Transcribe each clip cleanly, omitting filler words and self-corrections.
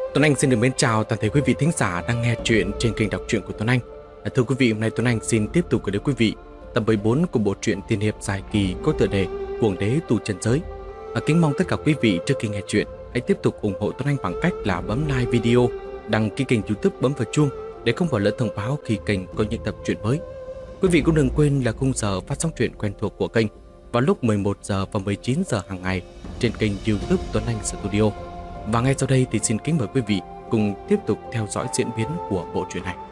Tuấn Anh xin được mến chào toàn thể quý vị thính giả đang nghe chuyện trên kênh đọc truyện của Tuấn Anh. Thưa quý vị, hôm nay Tuấn Anh xin tiếp tục gửi đến quý vị tập 14 của bộ truyện tiên hiệp dài kỳ có tựa đề Cuồng đế tu chân giới. Kính mong tất cả quý vị trước khi nghe chuyện hãy tiếp tục ủng hộ Tuấn Anh bằng cách là bấm like video, đăng ký kênh YouTube, bấm vào chuông để không bỏ lỡ thông báo khi kênh có những tập truyện mới. Quý vị cũng đừng quên là khung giờ phát sóng truyện quen thuộc của kênh vào lúc 11 giờ và 19 giờ hàng ngày trên kênh YouTube Tuấn Anh Studio. Và ngay sau đây thì xin kính mời quý vị cùng tiếp tục theo dõi diễn biến của bộ truyện này.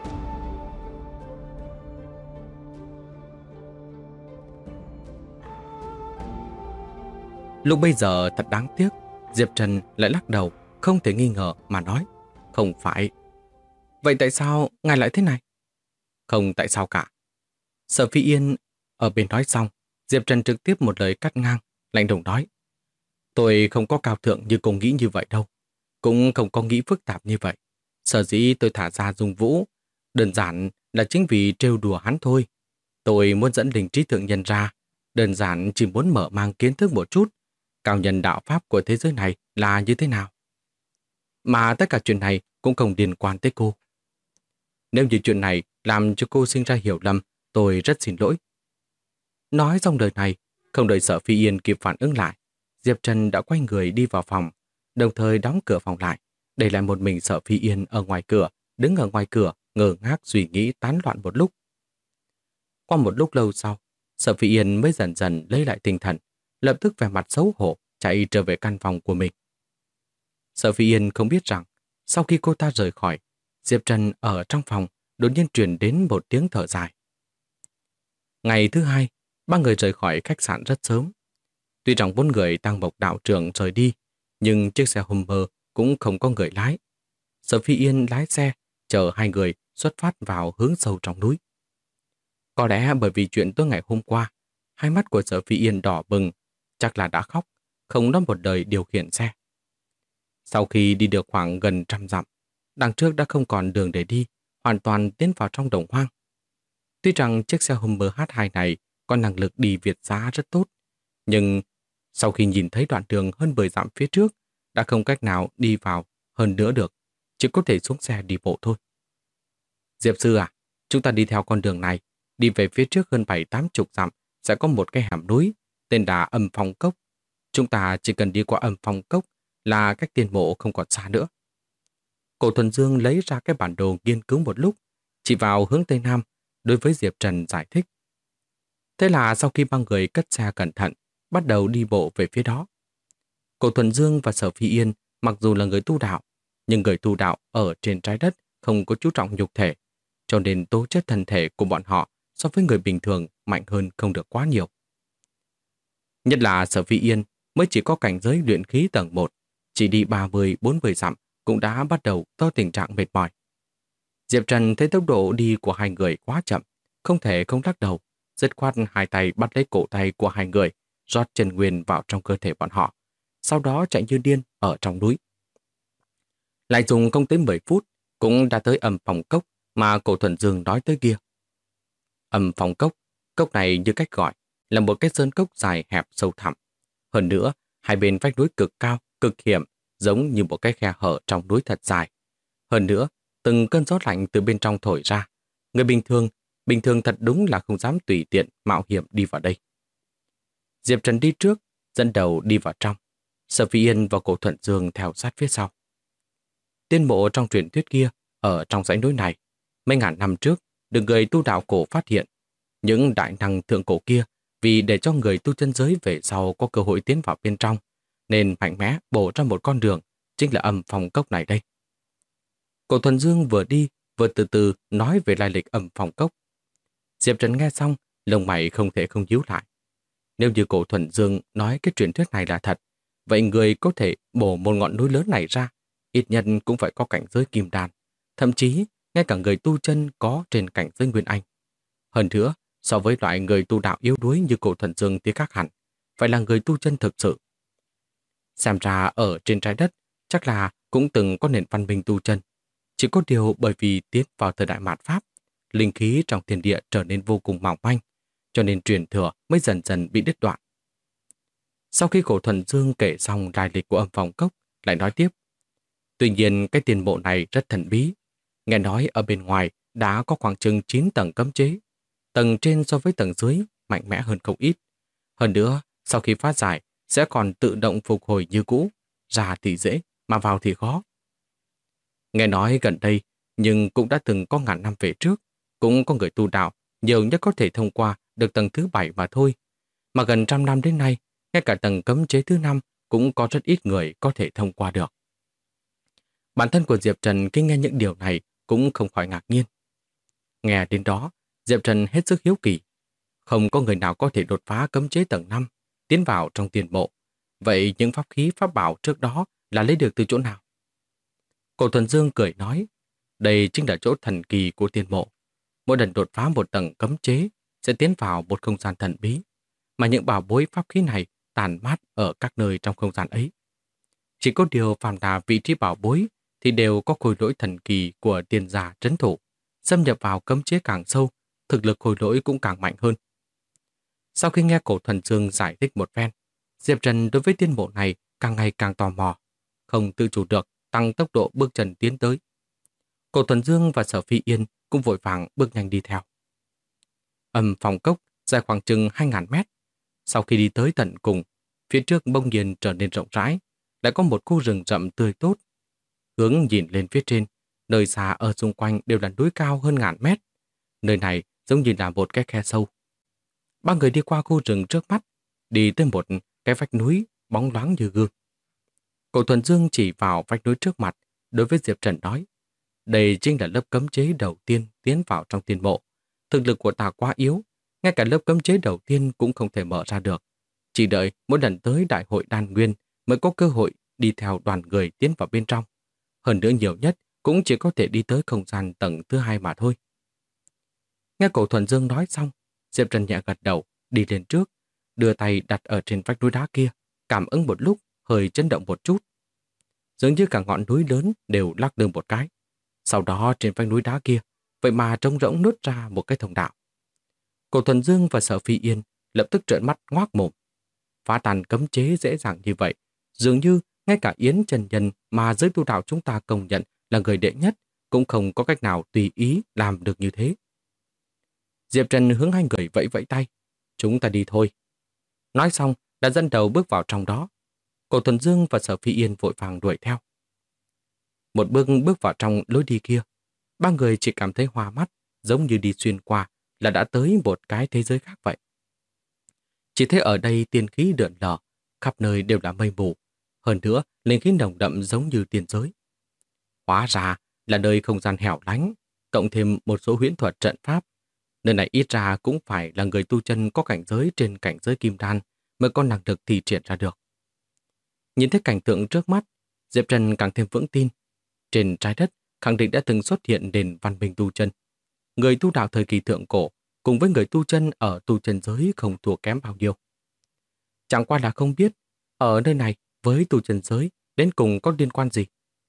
Lúc bây giờ thật đáng tiếc, Diệp Trần lại lắc đầu, không thể nghi ngờ mà nói, không phải. Vậy tại sao ngài lại thế này? Không tại sao cả. Sở Phi Yên ở bên nói xong, Diệp Trần trực tiếp một lời cắt ngang, lạnh lùng nói. Tôi không có cao thượng như cô nghĩ như vậy đâu. Cũng không có nghĩ phức tạp như vậy. Sở dĩ tôi thả ra Dung Vũ, đơn giản là chính vì trêu đùa hắn thôi. Tôi muốn dẫn linh trí thượng nhân ra, đơn giản chỉ muốn mở mang kiến thức một chút, cao nhân đạo pháp của thế giới này là như thế nào. Mà tất cả chuyện này cũng không liên quan tới cô. Nếu như chuyện này làm cho cô sinh ra hiểu lầm, tôi rất xin lỗi. Nói xong lời này, không đợi Sở Phi Yên kịp phản ứng lại, Diệp Trần đã quay người đi vào phòng, đồng thời đóng cửa phòng lại, để lại một mình Sở Phi Yên ở ngoài cửa, đứng ở ngoài cửa, ngơ ngác suy nghĩ tán loạn một lúc. Qua một lúc lâu sau, Sở Phi Yên mới dần dần lấy lại tinh thần, lập tức vẻ mặt xấu hổ chạy trở về căn phòng của mình. Sở Phi Yên không biết rằng, sau khi cô ta rời khỏi, Diệp Trần ở trong phòng đột nhiên truyền đến một tiếng thở dài. Ngày thứ hai, ba người rời khỏi khách sạn rất sớm. Tuy rằng 4 người tăng bộc đạo trưởng rời đi, nhưng chiếc xe Hummer cũng không có người lái. Sở Phi Yên lái xe, chở 2 người xuất phát vào hướng sâu trong núi. Có lẽ bởi vì chuyện tối ngày hôm qua, hai mắt của Sở Phi Yên đỏ bừng, chắc là đã khóc, không nói một lời điều khiển xe. Sau khi đi được khoảng gần 100 dặm, đằng trước đã không còn đường để đi, hoàn toàn tiến vào trong đồng hoang. Tuy rằng chiếc xe Hummer H2 này có năng lực đi việt giá rất tốt, nhưng sau khi nhìn thấy đoạn đường hơn 10 dặm phía trước, đã không cách nào đi vào hơn nữa được, chỉ có thể xuống xe đi bộ thôi. Diệp sư à, chúng ta đi theo con đường này, đi về phía trước hơn 7-80 dặm sẽ có một cái hẻm núi, tên là Âm Phong Cốc. Chúng ta chỉ cần đi qua Âm Phong Cốc là cách tiên mộ không còn xa nữa. Cổ Thuần Dương lấy ra cái bản đồ nghiên cứu một lúc, chỉ vào hướng Tây Nam, đối với Diệp Trần giải thích. Thế là sau khi ba người cất xe cẩn thận, bắt đầu đi bộ về phía đó. Cổ Thuần Dương và Sở Phi Yên mặc dù là người tu đạo, nhưng người tu đạo ở trên trái đất không có chú trọng nhục thể, cho nên tố chất thân thể của bọn họ so với người bình thường mạnh hơn không được quá nhiều. Nhất là Sở Phi Yên mới chỉ có cảnh giới luyện khí tầng 1, chỉ đi 30-40 dặm cũng đã bắt đầu có tình trạng mệt mỏi. Diệp Trần thấy tốc độ đi của hai người quá chậm, không thể không lắc đầu, dứt khoát hai tay bắt lấy cổ tay của hai người, rót chân nguyên vào trong cơ thể bọn họ, sau đó chạy như điên ở trong núi. Lại dùng không tới 10 phút, cũng đã tới Âm Phong Cốc mà Cổ Thuần Dương nói tới kia. Âm Phong Cốc, cốc này như cách gọi, là một cái sơn cốc dài hẹp sâu thẳm. Hơn nữa, hai bên vách núi cực cao, cực hiểm, giống như một cái khe hở trong núi thật dài. Hơn nữa, từng cơn gió lạnh từ bên trong thổi ra. Người bình thường thật đúng là không dám tùy tiện mạo hiểm đi vào đây. Diệp Trần đi trước, dẫn đầu đi vào trong. Sở Phi Yên và Cổ Thuần Dương theo sát phía sau. Tiên mộ trong truyền thuyết kia, ở trong dãy núi này, mấy ngàn năm trước, được người tu đạo cổ phát hiện. Những đại năng thượng cổ kia, vì để cho người tu chân giới về sau có cơ hội tiến vào bên trong, nên mạnh mẽ bổ ra một con đường, chính là Âm Phong Cốc này đây. Cổ Thuần Dương vừa đi, vừa từ từ nói về lai lịch Âm Phong Cốc. Diệp Trần nghe xong, lông mày không thể không nhíu lại. Nếu như Cổ Thuần Dương nói cái truyền thuyết này là thật, vậy người có thể bổ một ngọn núi lớn này ra, ít nhất cũng phải có cảnh giới kim đan, thậm chí ngay cả người tu chân có trên cảnh giới nguyên anh. Hơn nữa, so với loại người tu đạo yếu đuối như Cổ Thuần Dương thì khác hẳn, phải là người tu chân thực sự. Xem ra ở trên trái đất, chắc là cũng từng có nền văn minh tu chân. Chỉ có điều bởi vì tiến vào thời đại mạt Pháp, linh khí trong thiên địa trở nên vô cùng mỏng manh, cho nên truyền thừa mới dần dần bị đứt đoạn. Sau khi Cổ Thuần Dương kể xong lai lịch của Âm Phong Cốc, lại nói tiếp. Tuy nhiên cái tiền mộ này rất thần bí. Nghe nói ở bên ngoài đã có khoảng chừng 9 tầng cấm chế. Tầng trên so với tầng dưới mạnh mẽ hơn không ít. Hơn nữa, sau khi phá giải sẽ còn tự động phục hồi như cũ. Ra thì dễ, mà vào thì khó. Nghe nói gần đây, nhưng cũng đã từng có ngàn năm về trước, cũng có người tu đạo, nhiều nhất có thể thông qua được tầng thứ 7 mà thôi. Mà gần trăm năm đến nay, ngay cả tầng cấm chế thứ 5 cũng có rất ít người có thể thông qua được. Bản thân của Diệp Trần khi nghe những điều này cũng không khỏi ngạc nhiên. Nghe đến đó, Diệp Trần hết sức hiếu kỳ. Không có người nào có thể đột phá cấm chế tầng 5, tiến vào trong tiền mộ. Vậy những pháp khí pháp bảo trước đó là lấy được từ chỗ nào? Cổ Thuần Dương cười nói, đây chính là chỗ thần kỳ của tiền mộ. Mỗi lần đột phá một tầng cấm chế sẽ tiến vào một không gian thần bí, mà những bảo bối pháp khí này tàn mát ở các nơi trong không gian ấy. Chỉ có điều phàm là vị trí bảo bối thì đều có khối lỗi thần kỳ của tiền giả trấn thủ. Xâm nhập vào cấm chế càng sâu, thực lực khối lỗi cũng càng mạnh hơn. Sau khi nghe Cổ Thuần Dương giải thích một phen, Diệp Trần đối với tiên mộ này càng ngày càng tò mò, không tự chủ được tăng tốc độ bước chân tiến tới. Cổ Thuần Dương và Sở Phi Yên cũng vội vàng bước nhanh đi theo. Âm phòng cốc dài khoảng chừng 2.000 mét. Sau khi đi tới tận cùng, phía trước bỗng nhiên trở nên rộng rãi, lại có một khu rừng rậm tươi tốt. Hướng nhìn lên phía trên, nơi xa ở xung quanh đều là núi cao hơn 1.000 mét. Nơi này giống như là một cái khe sâu. Ba người đi qua khu rừng trước mắt, đi tới một cái vách núi bóng loáng như gương. Cổ Thuần Dương chỉ vào vách núi trước mặt, đối với Diệp Trần nói, đây chính là lớp cấm chế đầu tiên tiến vào trong tiên mộ. Thực lực của ta quá yếu, ngay cả lớp cấm chế đầu tiên cũng không thể mở ra được. Chỉ đợi mỗi lần tới đại hội đan nguyên mới có cơ hội đi theo đoàn người tiến vào bên trong. Hơn nữa nhiều nhất cũng chỉ có thể đi tới không gian tầng thứ 2 mà thôi. Nghe Cổ Thuần Dương nói xong, Diệp Trần nhẹ gật đầu, đi lên trước, đưa tay đặt ở trên vách núi đá kia, cảm ứng một lúc, hơi chấn động một chút. Dường như cả ngọn núi lớn đều lắc lư một cái. Sau đó trên vách núi đá kia, vậy mà trống rỗng nứt ra một cái thông đạo. Cổ Thuần Dương và Sở Phi Yên lập tức trợn mắt ngoác mồm. Phá tan cấm chế dễ dàng như vậy, dường như ngay cả Yến Trần Nhân mà giới tu đạo chúng ta công nhận là người đệ nhất cũng không có cách nào tùy ý làm được như thế. Diệp Trần hướng hai người vẫy vẫy tay. Chúng ta đi thôi. Nói xong, đã dẫn đầu bước vào trong đó. Cổ Thuần Dương và Sở Phi Yên vội vàng đuổi theo. Một bước vào trong lối đi kia, ba người chỉ cảm thấy hoa mắt, giống như đi xuyên qua là đã tới một cái thế giới khác vậy. Chỉ thấy ở đây tiên khí lượn lờ, khắp nơi đều là mây mù. Hơn nữa, linh khí nồng đậm giống như tiên giới. Hóa ra là nơi không gian hẻo lánh, cộng thêm một số huyễn thuật trận pháp. Nơi này ít ra cũng phải là người tu chân có cảnh giới trên cảnh giới kim đan mới có năng lực thi triển ra được. Nhìn thấy cảnh tượng trước mắt, Diệp Trần càng thêm vững tin. Trên trái đất, khẳng định đã từng xuất hiện nền văn minh tu chân. Người tu đạo thời kỳ thượng cổ cùng với người tu chân ở tu chân giới không thua kém bao nhiêu. Chẳng qua là không biết, ở nơi này với tu chân giới đến cùng có liên quan gì.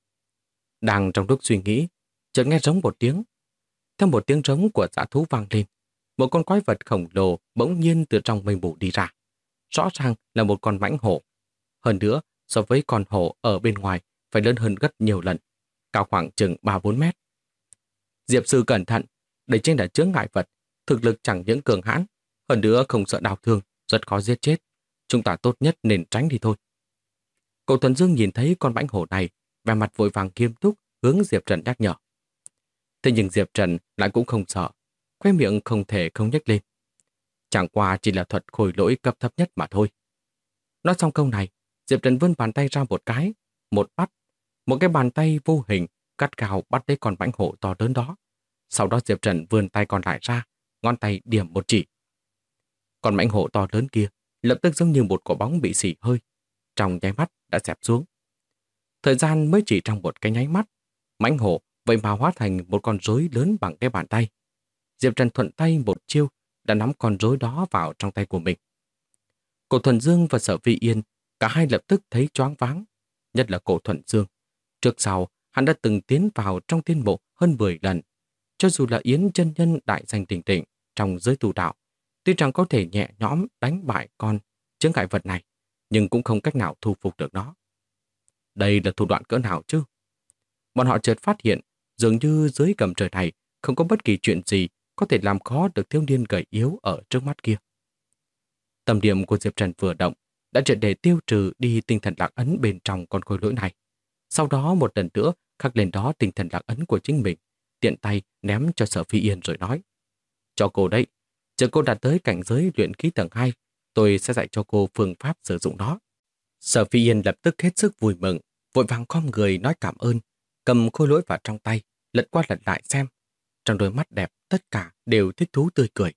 Đang trong lúc suy nghĩ, chợt nghe rống một tiếng. Theo một tiếng rống của dã thú vang lên, một con quái vật khổng lồ bỗng nhiên từ trong mây mù đi ra. Rõ ràng là một con mãnh hổ. Hơn nữa, so với con hổ ở bên ngoài phải lớn hơn gấp nhiều lần, cao khoảng chừng 3-4 mét. Diệp sư cẩn thận, đây chính là chướng ngại vật, thực lực chẳng những cường hãn, hơn nữa không sợ đau thương, rất khó giết chết. Chúng ta tốt nhất nên tránh đi thôi. Cổ Thuần Dương nhìn thấy con mãnh hổ này, vẻ mặt vội vàng nghiêm túc hướng Diệp Trần nhắc nhở. Thế nhưng Diệp Trần lại cũng không sợ, khóe miệng không thể không nhếch lên. Chẳng qua chỉ là thuật khôi lỗi cấp thấp nhất mà thôi. Nói xong câu này, Diệp Trần vươn bàn tay ra một cái, một cái bàn tay vô hình cắt gao bắt lấy con mãnh hổ to lớn đó. Sau đó Diệp Trần vươn tay còn lại ra, ngón tay điểm một chỉ. Con mãnh hổ to lớn kia lập tức giống như một quả bóng bị xỉ hơi, trong nháy mắt đã xẹp xuống. Thời gian mới chỉ trong một cái nháy mắt, mãnh hổ vậy mà hóa thành một con rối lớn bằng cái bàn tay. Diệp Trần thuận tay một chiêu đã nắm con rối đó vào trong tay của mình. Cổ Thuần Dương và Sở Phi Yên cả hai lập tức thấy choáng váng, nhất là Cổ Thuần Dương. Trước sau, hắn đã từng tiến vào trong tiên mộ hơn 10 lần. Cho dù là Yến chân nhân đại danh đỉnh đỉnh trong giới tu đạo, tuy rằng có thể nhẹ nhõm đánh bại con chướng ngại vật này, nhưng cũng không cách nào thu phục được nó. Đây là thủ đoạn cỡ nào chứ? bọn họ chợt phát hiện dường như dưới gầm trời này không có bất kỳ chuyện gì có thể làm khó được thiếu niên gầy yếu ở trước mắt kia. Tâm điểm của Diệp Trần vừa động, đã triệt để tiêu trừ đi tinh thần lạc ấn bên trong con khối lỗi này. Sau đó một lần nữa khắc lên đó tinh thần lạc ấn của chính mình, tiện tay ném cho Sở Phi Yên rồi nói: cho cô đấy, chờ cô đạt tới cảnh giới luyện khí tầng 2, tôi sẽ dạy cho cô phương pháp sử dụng nó. Sở Phi Yên lập tức hết sức vui mừng, vội vàng khom người nói cảm ơn, cầm khối lỗi vào trong tay, lật qua lật lại xem. Trong đôi mắt đẹp tất cả đều thích thú tươi cười.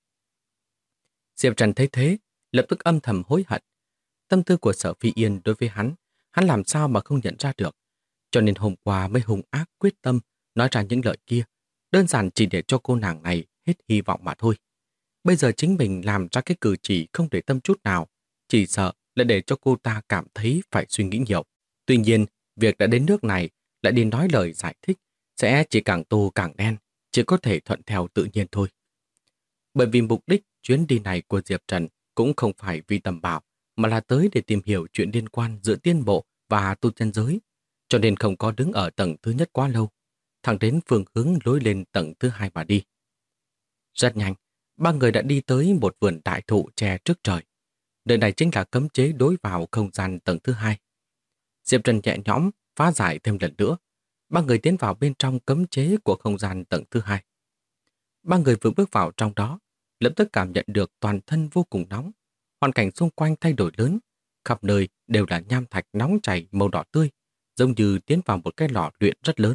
Diệp Trần thấy thế, lập tức âm thầm hối hận. Tâm tư của Sở Phi Yên đối với hắn làm sao mà không nhận ra được. Cho nên hôm qua mới hung ác quyết tâm nói ra những lời kia, đơn giản chỉ để cho cô nàng này hết hy vọng mà thôi. Bây giờ chính mình làm ra cái cử chỉ không để tâm chút nào, chỉ sợ là để cho cô ta cảm thấy phải suy nghĩ nhiều. Tuy nhiên, việc đã đến nước này lại đi nói lời giải thích sẽ chỉ càng tô càng đen, chỉ có thể thuận theo tự nhiên thôi. Bởi vì mục đích chuyến đi này của Diệp Trần cũng không phải vì tầm bảo, mà là tới để tìm hiểu chuyện liên quan giữa tiên bộ và tu chân giới, cho nên không có đứng ở tầng thứ nhất quá lâu, thẳng đến phương hướng lối lên tầng thứ 2 mà đi. Rất nhanh, ba người đã đi tới một vườn đại thụ che trước trời. Nơi này chính là cấm chế đối vào không gian tầng thứ 2. Diệp Trần nhẹ nhõm phá giải thêm lần nữa. Ba người tiến vào bên trong cấm chế của không gian tầng thứ 2. Ba người vừa bước vào trong đó, lập tức cảm nhận được toàn thân vô cùng nóng. Hoàn cảnh xung quanh thay đổi lớn, khắp nơi đều là nham thạch nóng chảy màu đỏ tươi, giống như tiến vào một cái lò luyện rất lớn.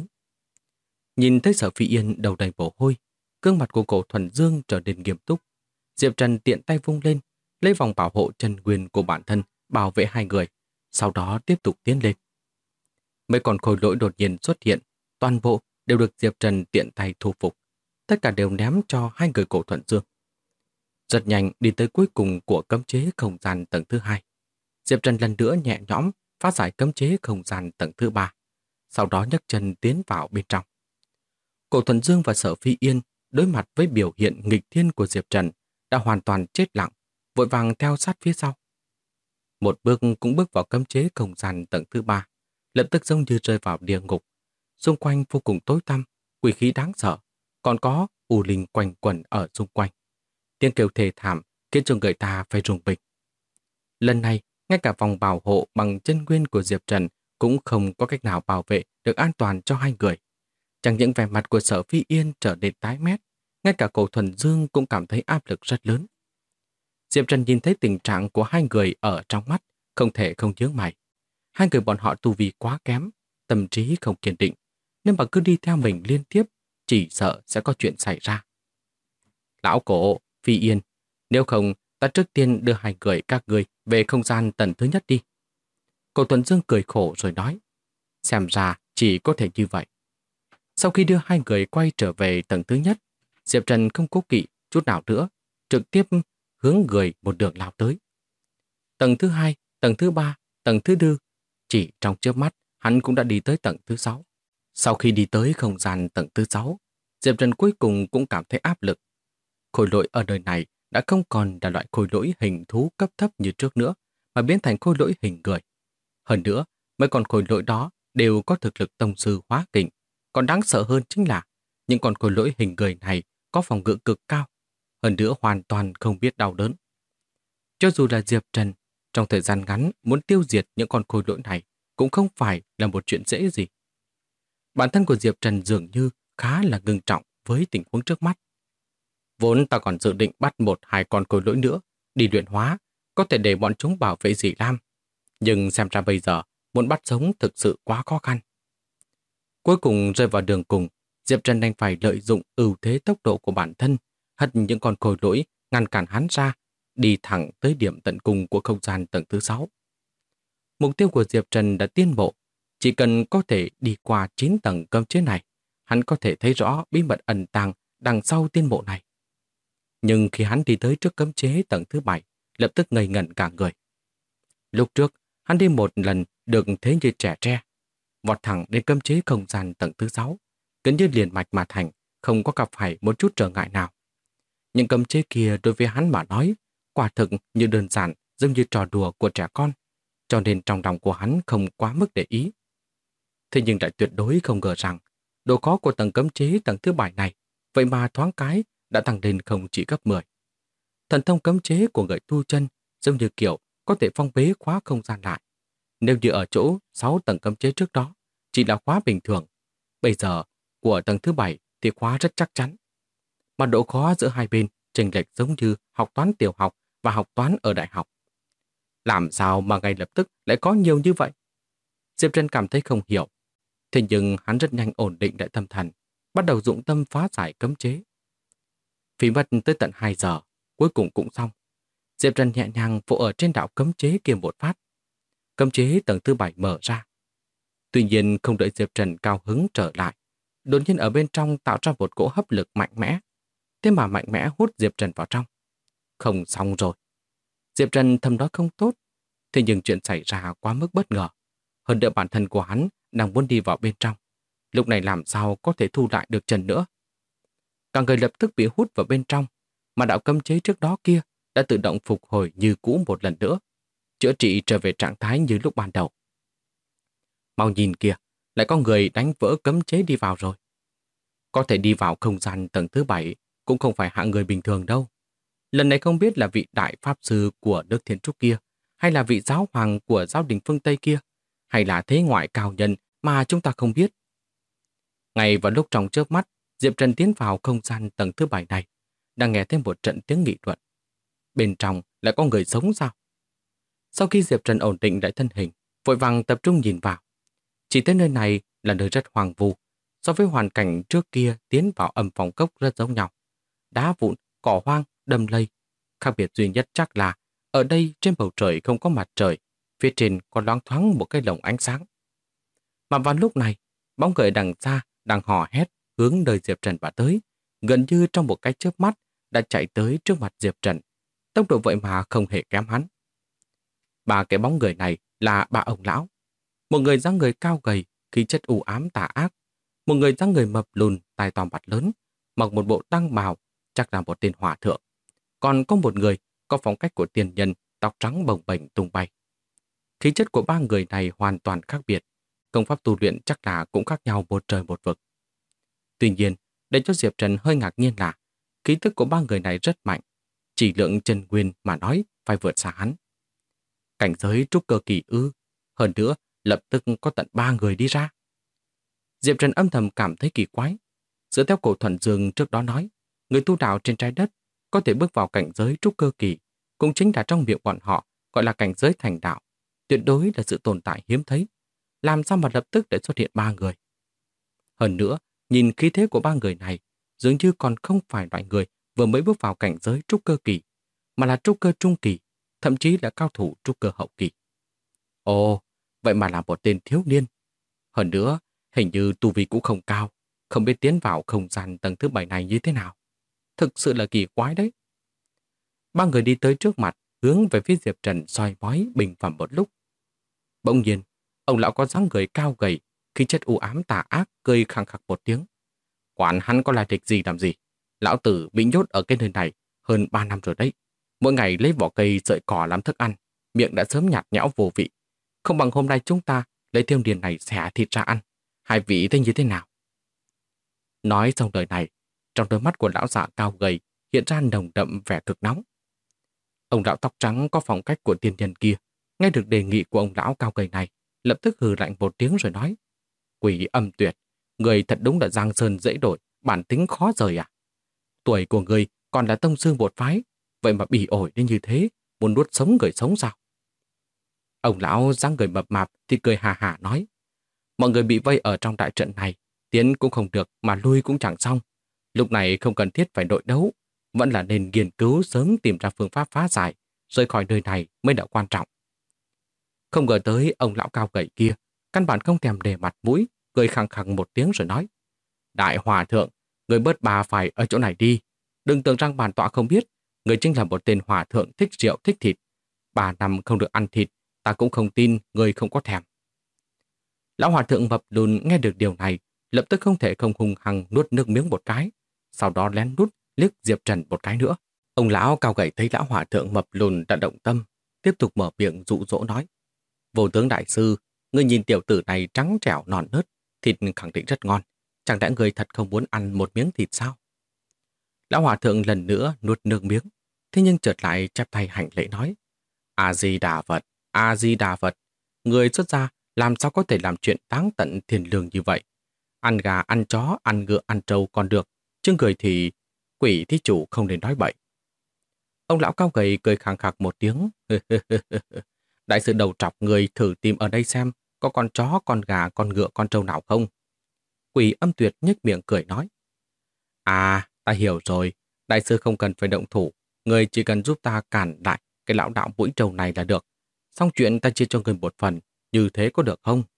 Nhìn thấy Sở Phi Yên đầu đầy mồ hôi, gương mặt của cổ Thuần Dương trở nên nghiêm túc. Diệp Trần tiện tay vung lên, lấy vòng bảo hộ chân nguyên của bản thân bảo vệ hai người, sau đó tiếp tục tiến lên. Mấy con khối lỗi đột nhiên xuất hiện, toàn bộ đều được Diệp Trần tiện tay thu phục, tất cả đều ném cho hai người cổ Thuần Dương. Rất nhanh đi tới cuối cùng của cấm chế không gian tầng thứ 2. Diệp Trần lần nữa nhẹ nhõm phá giải cấm chế không gian tầng thứ 3, sau đó nhấc chân tiến vào bên trong. Cổ Thuần Dương và Sở Phi Yên đối mặt với biểu hiện nghịch thiên của Diệp Trần đã hoàn toàn chết lặng, vội vàng theo sát phía sau. Một bước cũng bước vào cấm chế không gian tầng thứ 3, lập tức giống như rơi vào địa ngục. Xung quanh vô cùng tối tăm, quỷ khí đáng sợ, còn có u linh quanh quẩn ở xung quanh. Tiếng kêu thê thảm khiến cho người ta phải rùng bịch. Lần này, ngay cả vòng bảo hộ bằng chân nguyên của Diệp Trần cũng không có cách nào bảo vệ được an toàn cho hai người. Chẳng những vẻ mặt của Sở Phi Yên trở nên tái mét, ngay cả cổ Thuần Dương cũng cảm thấy áp lực rất lớn. Diệp Trần nhìn thấy tình trạng của hai người ở trong mắt, không thể không nhướng mày. Hai người bọn họ tu vi quá kém, tâm trí không kiên định, nên mà cứ đi theo mình liên tiếp, chỉ sợ sẽ có chuyện xảy ra. Lão cổ, Phi Yên, nếu không, ta trước tiên đưa hai người các người về không gian tầng thứ nhất đi. Cổ Thuần Dương cười khổ rồi nói, xem ra chỉ có thể như vậy. Sau khi đưa hai người quay trở về tầng thứ nhất, Diệp Trần không cố kỵ chút nào nữa, trực tiếp hướng người một đường lao tới. Tầng thứ 2, tầng thứ 3, tầng thứ 4, chỉ trong chớp mắt, hắn cũng đã đi tới tầng thứ 6. Sau khi đi tới không gian tầng thứ 6, Diệp Trần cuối cùng cũng cảm thấy áp lực. Khối lỗi ở đời này đã không còn là loại khối lỗi hình thú cấp thấp như trước nữa, mà biến thành khối lỗi hình người. Hơn nữa, mấy con khối lỗi đó đều có thực lực tông sư hóa kình. Còn đáng sợ hơn chính là những con khối lỗi hình người này có phòng ngự cực cao, hơn nữa hoàn toàn không biết đau đớn. Cho dù là Diệp Trần, trong thời gian ngắn muốn tiêu diệt những con khối lỗi này cũng không phải là một chuyện dễ gì. Bản thân của Diệp Trần dường như khá là ngưng trọng với tình huống trước mắt. Vốn ta còn dự định bắt một hai con khối lỗi nữa đi luyện hóa, có thể để bọn chúng bảo vệ Dĩ Lam. Nhưng xem ra bây giờ muốn bắt sống thực sự quá khó khăn. Cuối cùng rơi vào đường cùng, Diệp Trần đành phải lợi dụng ưu thế tốc độ của bản thân, hất những con khối lỗi ngăn cản hắn ra, đi thẳng tới điểm tận cùng của không gian tầng thứ 6. Mục tiêu của Diệp Trần đã tiến bộ, chỉ cần có thể đi qua 9 tầng cấm chế này, hắn có thể thấy rõ bí mật ẩn tàng đằng sau tiến bộ này. Nhưng khi hắn đi tới trước cấm chế tầng thứ 7, lập tức ngây ngẩn cả người. Lúc trước, hắn đi một lần được thế như trẻ tre, vọt thẳng đến cấm chế không gian tầng thứ 6, gần như liền mạch mà thành, không có gặp phải một chút trở ngại nào. Những cấm chế kia đối với hắn mà nói, quả thực như đơn giản, giống như trò đùa của trẻ con, cho nên trong lòng của hắn không quá mức để ý. Thế nhưng lại tuyệt đối không ngờ rằng độ khó của tầng cấm chế tầng thứ 7 này vậy mà thoáng cái đã tăng lên không chỉ gấp 10. Thần thông cấm chế của người tu chân giống như kiểu có thể phong bế khóa không gian lại. Nếu như ở chỗ 6 tầng cấm chế trước đó chỉ là khóa bình thường, bây giờ của tầng thứ 7 thì khóa rất chắc chắn. Mà độ khó giữa hai bên chênh lệch giống như học toán tiểu học và học toán ở đại học. Làm sao mà ngay lập tức lại có nhiều như vậy? Diệp Trần cảm thấy không hiểu. Thế nhưng hắn rất nhanh ổn định lại tâm thần, bắt đầu dụng tâm phá giải cấm chế. Phí mất tới tận 2 giờ, cuối cùng cũng xong. Diệp Trần nhẹ nhàng vỗ ở trên đạo cấm chế kia một phát. Cấm chế tầng thứ 7 mở ra. Tuy nhiên không đợi Diệp Trần cao hứng trở lại, đột nhiên ở bên trong tạo ra một cỗ hấp lực mạnh mẽ. Thế mà mạnh mẽ hút Diệp Trần vào trong. Không xong rồi. Diệp Trần thầm nói không tốt. Thế nhưng chuyện xảy ra quá mức bất ngờ. Hơn nữa bản thân của hắn đang muốn đi vào bên trong. Lúc này làm sao có thể thu lại được Trần nữa. Cả người lập tức bị hút vào bên trong, mà đạo cấm chế trước đó kia đã tự động phục hồi như cũ một lần nữa, chữa trị trở về trạng thái như lúc ban đầu. Mau nhìn kìa, lại có người đánh vỡ cấm chế đi vào rồi. Có thể đi vào không gian tầng thứ 7 cũng không phải hạng người bình thường đâu. Lần này không biết là vị đại pháp sư của nước Thiên Trúc kia, hay là vị giáo hoàng của giáo đình phương Tây kia, hay là thế ngoại cao nhân mà chúng ta không biết. Ngay vào lúc trong chớp mắt, Diệp Trần tiến vào không gian tầng thứ 7 này, đang nghe thêm một trận tiếng nghị luận. Bên trong lại có người sống sao? Sau khi Diệp Trần ổn định lại thân hình, vội vàng tập trung nhìn vào. Chỉ thấy nơi này là nơi rất hoang vu, so với hoàn cảnh trước kia tiến vào âm phòng cốc rất giống nhau. Đá vụn, cỏ hoang, đầm lầy. Khác biệt duy nhất chắc là ở đây trên bầu trời không có mặt trời, phía trên còn loáng thoáng một cái lồng ánh sáng. Mà vào lúc này, bóng người đằng xa đang hò hét hướng nơi Diệp Trần và tới, gần như trong một cái chớp mắt đã chạy tới trước mặt Diệp Trần. Tốc độ vậy mà không hề kém hắn. Ba cái bóng người này là ba ông lão. Một người dáng người cao gầy, khí chất u ám tà ác. Một người dáng người mập lùn, tai to mặt lớn, mặc một bộ tăng bào, chắc là một tên hòa thượng. Còn có một người có phong cách của tiền nhân, tóc trắng bồng bềnh tung bay. Khí chất của ba người này hoàn toàn khác biệt. Công pháp tu luyện chắc là cũng khác nhau một trời một vực. Tuy nhiên, để cho Diệp Trần hơi ngạc nhiên là khí tức của ba người này rất mạnh. Chỉ lượng chân nguyên mà nói phải vượt xa hắn. Cảnh giới trúc cơ kỳ ư. Hơn nữa, lập tức có tận 3 người đi ra. Diệp Trần âm thầm cảm thấy kỳ quái. Dựa theo cổ Thuần Dương trước đó nói, người tu đạo trên trái đất có thể bước vào cảnh giới trúc cơ kỳ, cũng chính là trong miệng bọn họ gọi là cảnh giới thành đạo. Tuyệt đối là sự tồn tại hiếm thấy. Làm sao mà lập tức để xuất hiện 3 người? Hơn nữa, nhìn khí thế của 3 người này, dường như còn không phải loại người vừa mới bước vào cảnh giới trúc cơ kỳ, mà là trúc cơ trung kỳ, thậm chí là cao thủ trúc cơ hậu kỳ. Ồ, vậy mà là một tên thiếu niên. Hơn nữa, hình như tu vi cũng không cao, không biết tiến vào không gian tầng thứ 7 này như thế nào. Thực sự là kỳ quái đấy. 3 người đi tới trước mặt, hướng về phía Diệp Trần soi mói bình phẩm một lúc. Bỗng nhiên, ông lão có dáng người cao gầy, khí chất u ám tà ác cười khăng khặc một tiếng. Quản hắn có lai lịch gì làm gì? Lão tử bị nhốt ở cái nơi này hơn 3 năm rồi đấy. Mỗi ngày lấy vỏ cây sợi cỏ làm thức ăn, miệng đã sớm nhạt nhẽo vô vị. Không bằng hôm nay chúng ta lấy thêm điền này xẻ thịt ra ăn. Hai vị thấy như thế nào? Nói xong lời này, trong đôi mắt của lão già cao gầy hiện ra nồng đậm vẻ cực nóng. Ông lão tóc trắng có phong cách của tiên nhân kia, nghe được đề nghị của ông lão cao gầy này, lập tức hừ lạnh một tiếng rồi nói: Quỷ âm tuyệt, người thật đúng là giang sơn dễ đổi, bản tính khó rời à? Tuổi của người còn là tông sư một phái, vậy mà bỉ ổi đến như thế, muốn nuốt sống người sống sao? Ông lão dáng người mập mạp thì cười hà hà nói: Mọi người bị vây ở trong đại trận này, tiến cũng không được mà lui cũng chẳng xong. Lúc này không cần thiết phải nội đấu, vẫn là nên nghiên cứu sớm tìm ra phương pháp phá giải, rời khỏi nơi này mới là quan trọng. Không ngờ tới ông lão cao gầy kia, căn bản không thèm để mặt mũi, cười khăng khăng một tiếng rồi nói: Đại hòa thượng, người bớt bà phải ở chỗ này đi. Đừng tưởng rằng bản tọa không biết, người chính là một tên hòa thượng thích rượu thích thịt. 3 năm không được ăn thịt, ta cũng không tin người không có thèm. Lão hòa thượng mập lùn nghe được điều này, lập tức không thể không hung hăng nuốt nước miếng một cái, sau đó lén lút liếc Diệp Trần một cái nữa. Ông lão cao gầy thấy lão hòa thượng mập lùn đã động tâm, tiếp tục mở miệng dụ dỗ nói: Vô tướng đại sư, Ngươi nhìn tiểu tử này trắng trẻo non nớt, thịt khẳng định rất ngon. Chẳng lẽ ngươi thật không muốn ăn một miếng thịt sao? Lão hòa thượng lần nữa nuốt nước miếng, thế nhưng chợt lại chắp tay hành lễ nói: A-di-đà Phật, A-di-đà Phật, người xuất gia làm sao có thể làm chuyện táng tận thiên lương như vậy? Ăn gà, ăn chó, ăn ngựa, ăn trâu còn được, chứ người thì quỷ thí chủ không nên nói bậy. Ông lão cao gầy cười khàng khạc một tiếng. Đại sư đầu trọc người thử tìm ở đây xem có con chó, con gà, con ngựa, con trâu nào không? Quỷ Âm Tuyệt nhếch miệng cười nói: À, ta hiểu rồi, đại sư không cần phải động thủ, người chỉ cần giúp ta cản lại cái lão đạo mũi trâu này là được. Xong chuyện ta chia cho người một phần, như thế có được không?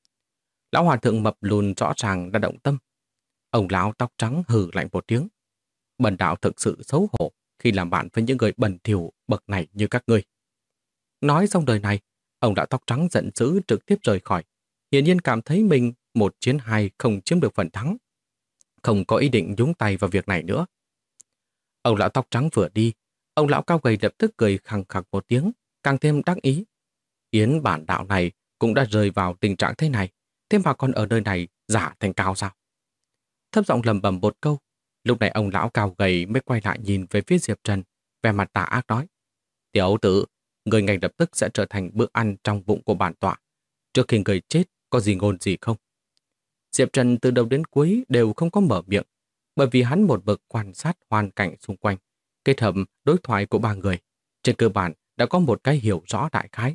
Lão hòa thượng mập lùn rõ ràng đã động tâm. Ông lão tóc trắng hừ lạnh một tiếng. Bần đạo thực sự xấu hổ khi làm bạn với những người bẩn thỉu bậc này như các ngươi. Nói xong đời này, ông lão tóc trắng giận dữ trực tiếp rời khỏi. Hiển nhiên cảm thấy mình 1-2 không chiếm được phần thắng. Không có ý định nhúng tay vào việc này nữa. Ông lão tóc trắng vừa đi, ông lão cao gầy lập tức cười khằng khặc một tiếng, càng thêm đắc ý. Yến bản đạo này cũng đã rơi vào tình trạng thế này, thế mà còn ở nơi này giả thành cao sao? Thấp giọng lầm bầm một câu, lúc này ông lão cao gầy mới quay lại nhìn về phía Diệp Trần, vẻ mặt tà ác nói: Tiểu tử, người ngay lập tức sẽ trở thành bữa ăn trong bụng của bản tọa. Trước khi người chết, có gì ngôn gì không? Diệp Trần từ đầu đến cuối đều không có mở miệng, bởi vì hắn một mực quan sát hoàn cảnh xung quanh, kết hợp đối thoại của ba người. Trên cơ bản đã có một cái hiểu rõ đại khái.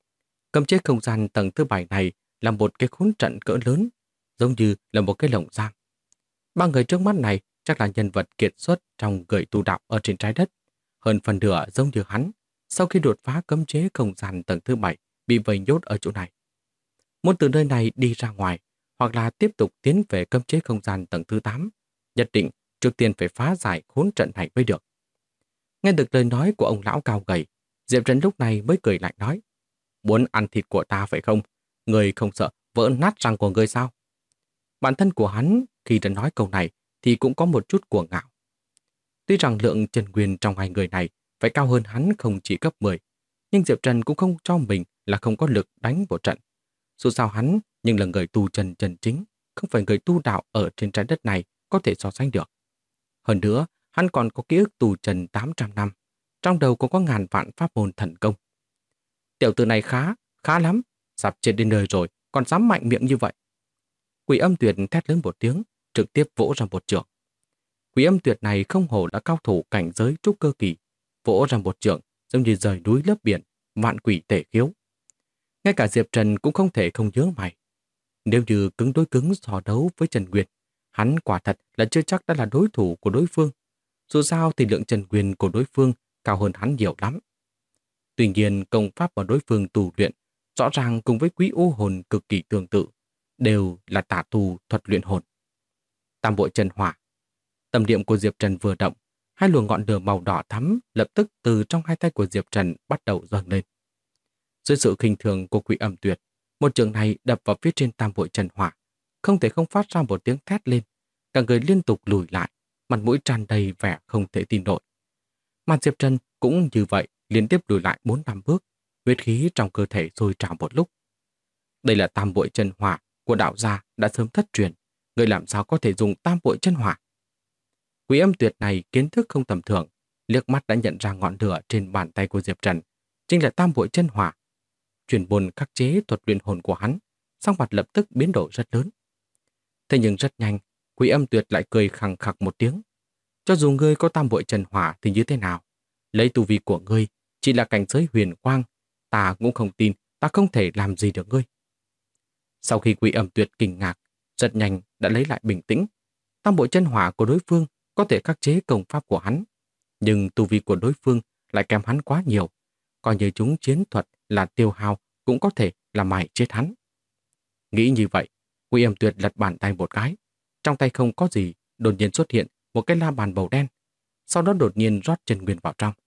Cấm chế không gian tầng thứ 7 này là một cái khốn trận cỡ lớn, giống như là một cái lồng giam. Ba người trước mắt này chắc là nhân vật kiệt xuất trong người tu đạo ở trên trái đất. Hơn phần nửa giống như hắn, sau khi đột phá cấm chế không gian tầng thứ 7 bị vây nhốt ở chỗ này. Muốn từ nơi này đi ra ngoài, hoặc là tiếp tục tiến về cấm chế không gian tầng thứ 8, nhất định trước tiên phải phá giải khốn trận này mới được. Nghe được lời nói của ông lão cao gầy, Diệp Trần lúc này mới cười lạnh nói: Muốn ăn thịt của ta phải không? Người không sợ vỡ nát răng của người sao? Bản thân của hắn khi đã nói câu này thì cũng có một chút cuồng ngạo. Tuy rằng lượng chân nguyên trong hai người này phải cao hơn hắn không chỉ gấp 10, nhưng Diệp Trần cũng không cho mình là không có lực đánh một trận. Dù sao hắn nhưng là người tu chân chân chính, không phải người tu đạo ở trên trái đất này có thể so sánh được. Hơn nữa, hắn còn có ký ức tu chân 800 năm, trong đầu cũng có ngàn vạn pháp môn thần công. Tiểu tử này khá lắm, sắp chết đến nơi rồi, còn dám mạnh miệng như vậy. Quỷ Âm Tuyệt thét lớn một tiếng, trực tiếp vỗ ra một chưởng. Quỷ Âm Tuyệt này không hổ là cao thủ cảnh giới trúc cơ kỳ, vỗ ra một chưởng giống như rời núi lấp biển, vạn quỷ tể khiếu. Ngay cả Diệp Trần cũng không thể không nhớ mày. Nếu như cứng đối cứng so đấu với Trần Nguyên, hắn quả thật là chưa chắc đã là đối thủ của đối phương. Dù sao thì lượng Trần Nguyên của đối phương cao hơn hắn nhiều lắm. Tuy nhiên công pháp mà đối phương tu luyện rõ ràng cùng với Quý U hồn cực kỳ tương tự, đều là tả tu thuật luyện hồn. Tam bội chân hỏa. Tâm niệm của Diệp Trần vừa động, hai luồng ngọn lửa màu đỏ thắm lập tức từ trong hai tay của Diệp Trần bắt đầu dâng lên. Dưới sự khinh thường của Quỷ Âm Tuyệt, một trường này đập vào phía trên tam bội chân hỏa, không thể không phát ra một tiếng thét lên. Cả người liên tục lùi lại, mặt mũi tràn đầy vẻ không thể tin nổi. Mà Diệp Trần cũng như vậy, liên tiếp lùi lại 4-5 bước, huyết khí trong cơ thể sôi trào một lúc. Đây là tam bội chân hỏa của đạo gia đã sớm thất truyền, người làm sao có thể dùng tam bội chân hỏa? Quỷ Âm Tuyệt này kiến thức không tầm thường, liếc mắt đã nhận ra ngọn lửa trên bàn tay của Diệp Trần chính là tam bội chân hỏa. Truyền môn khắc chế thuật luyện hồn của hắn, sắc mặt lập tức biến đổi rất lớn. Thế nhưng rất nhanh, Quỷ Âm Tuyệt lại cười khằng khặc một tiếng. Cho dù ngươi có tam bội chân hỏa thì như thế nào? Lấy tu vi của ngươi chỉ là cảnh giới huyền quang, ta cũng không tin ta không thể làm gì được ngươi. Sau khi Quỷ Âm Tuyệt kinh ngạc, rất nhanh đã lấy lại bình tĩnh. Tam bội chân hỏa của đối phương có thể khắc chế công pháp của hắn, nhưng tu vi của đối phương lại kém hắn quá nhiều. Coi như chúng chiến thuật là tiêu hao cũng có thể là mài chết hắn. Nghĩ như vậy, Quỷ Âm Tuyệt lật bàn tay một cái. Trong tay không có gì, đột nhiên xuất hiện một cái la bàn màu đen. Sau đó đột nhiên rót chân nguyên vào trong.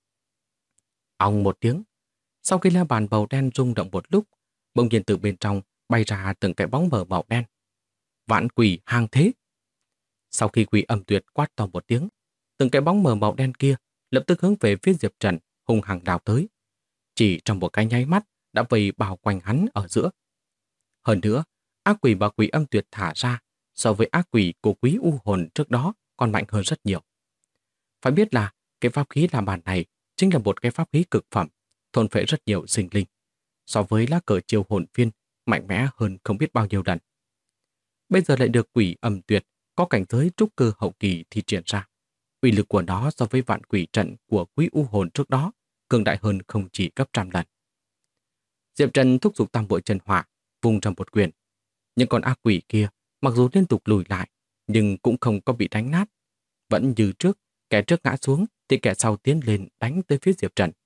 Ong một tiếng. Sau khi la bàn màu đen rung động một lúc, bỗng nhiên từ bên trong bay ra từng cái bóng mờ màu đen. Vạn quỷ hàng thế. Sau khi Quỷ Âm Tuyệt quát to một tiếng, từng cái bóng mờ màu đen kia lập tức hướng về phía Diệp Trần hung hăng đào tới. Chỉ trong một cái nháy mắt đã vây bao quanh hắn ở giữa. Hơn nữa, ác quỷ mà Quỷ Âm Tuyệt thả ra so với ác quỷ của Quý U Hồn trước đó còn mạnh hơn rất nhiều. Phải biết là cái pháp khí làm bàn này chính là một cái pháp khí cực phẩm, thôn phệ rất nhiều sinh linh. So với lá cờ chiêu hồn phiên, mạnh mẽ hơn không biết bao nhiêu lần. Bây giờ lại được Quỷ Âm Tuyệt có cảnh giới trúc cơ hậu kỳ thi triển ra. Uy lực của nó so với vạn quỷ trận của Quý U Hồn trước đó cường đại hơn không chỉ gấp trăm lần. Diệp Trần thúc giục tam bội chân hỏa, vung ra một quyền. Những con ác quỷ kia mặc dù liên tục lùi lại, nhưng cũng không có bị đánh nát. Vẫn như trước, kẻ trước ngã xuống thì kẻ sau tiến lên đánh tới phía Diệp Trần.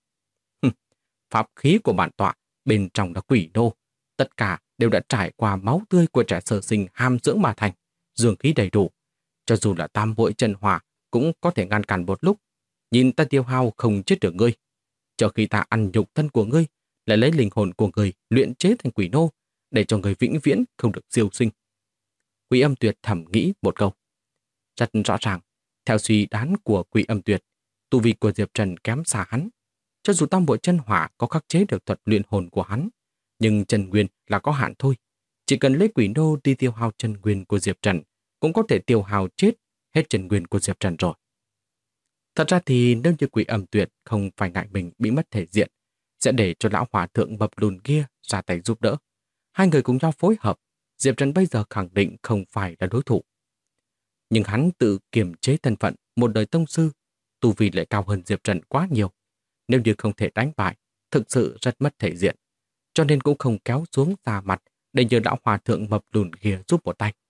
Pháp khí của bản tọa bên trong là quỷ nô, tất cả đều đã trải qua máu tươi của trẻ sơ sinh ham dưỡng mà thành, dương khí đầy đủ. Cho dù là tam bội chân hỏa cũng có thể ngăn cản một lúc. Nhìn ta tiêu hao không chết được ngươi. Chờ khi ta ăn nhục thân của ngươi, lại lấy linh hồn của ngươi luyện chế thành quỷ nô, để cho người vĩnh viễn không được siêu sinh. Quỷ Âm Tuyệt thầm nghĩ một câu. Rất rõ ràng, theo suy đoán của Quỷ Âm Tuyệt, tu vi của Diệp Trần kém xa hắn. Cho dù tam bội chân hỏa có khắc chế được thuật luyện hồn của hắn, nhưng chân nguyên là có hạn thôi. Chỉ cần lấy quỷ nô đi tiêu hao chân nguyên của Diệp Trần, cũng có thể tiêu hao chết hết chân nguyên của Diệp Trần rồi. Thật ra thì nếu như Quỷ Âm Tuyệt không phải ngại mình bị mất thể diện, sẽ để cho lão hòa thượng mập lùn kia ra tay giúp đỡ. Hai người cùng nhau phối hợp, Diệp Trần bây giờ khẳng định không phải là đối thủ. Nhưng hắn tự kiềm chế thân phận một đời tông sư, tu vi lại cao hơn Diệp Trần quá nhiều. Nếu như không thể đánh bại, thực sự rất mất thể diện. Cho nên cũng không kéo xuống ra mặt để nhờ lão hòa thượng mập lùn kia giúp một tay.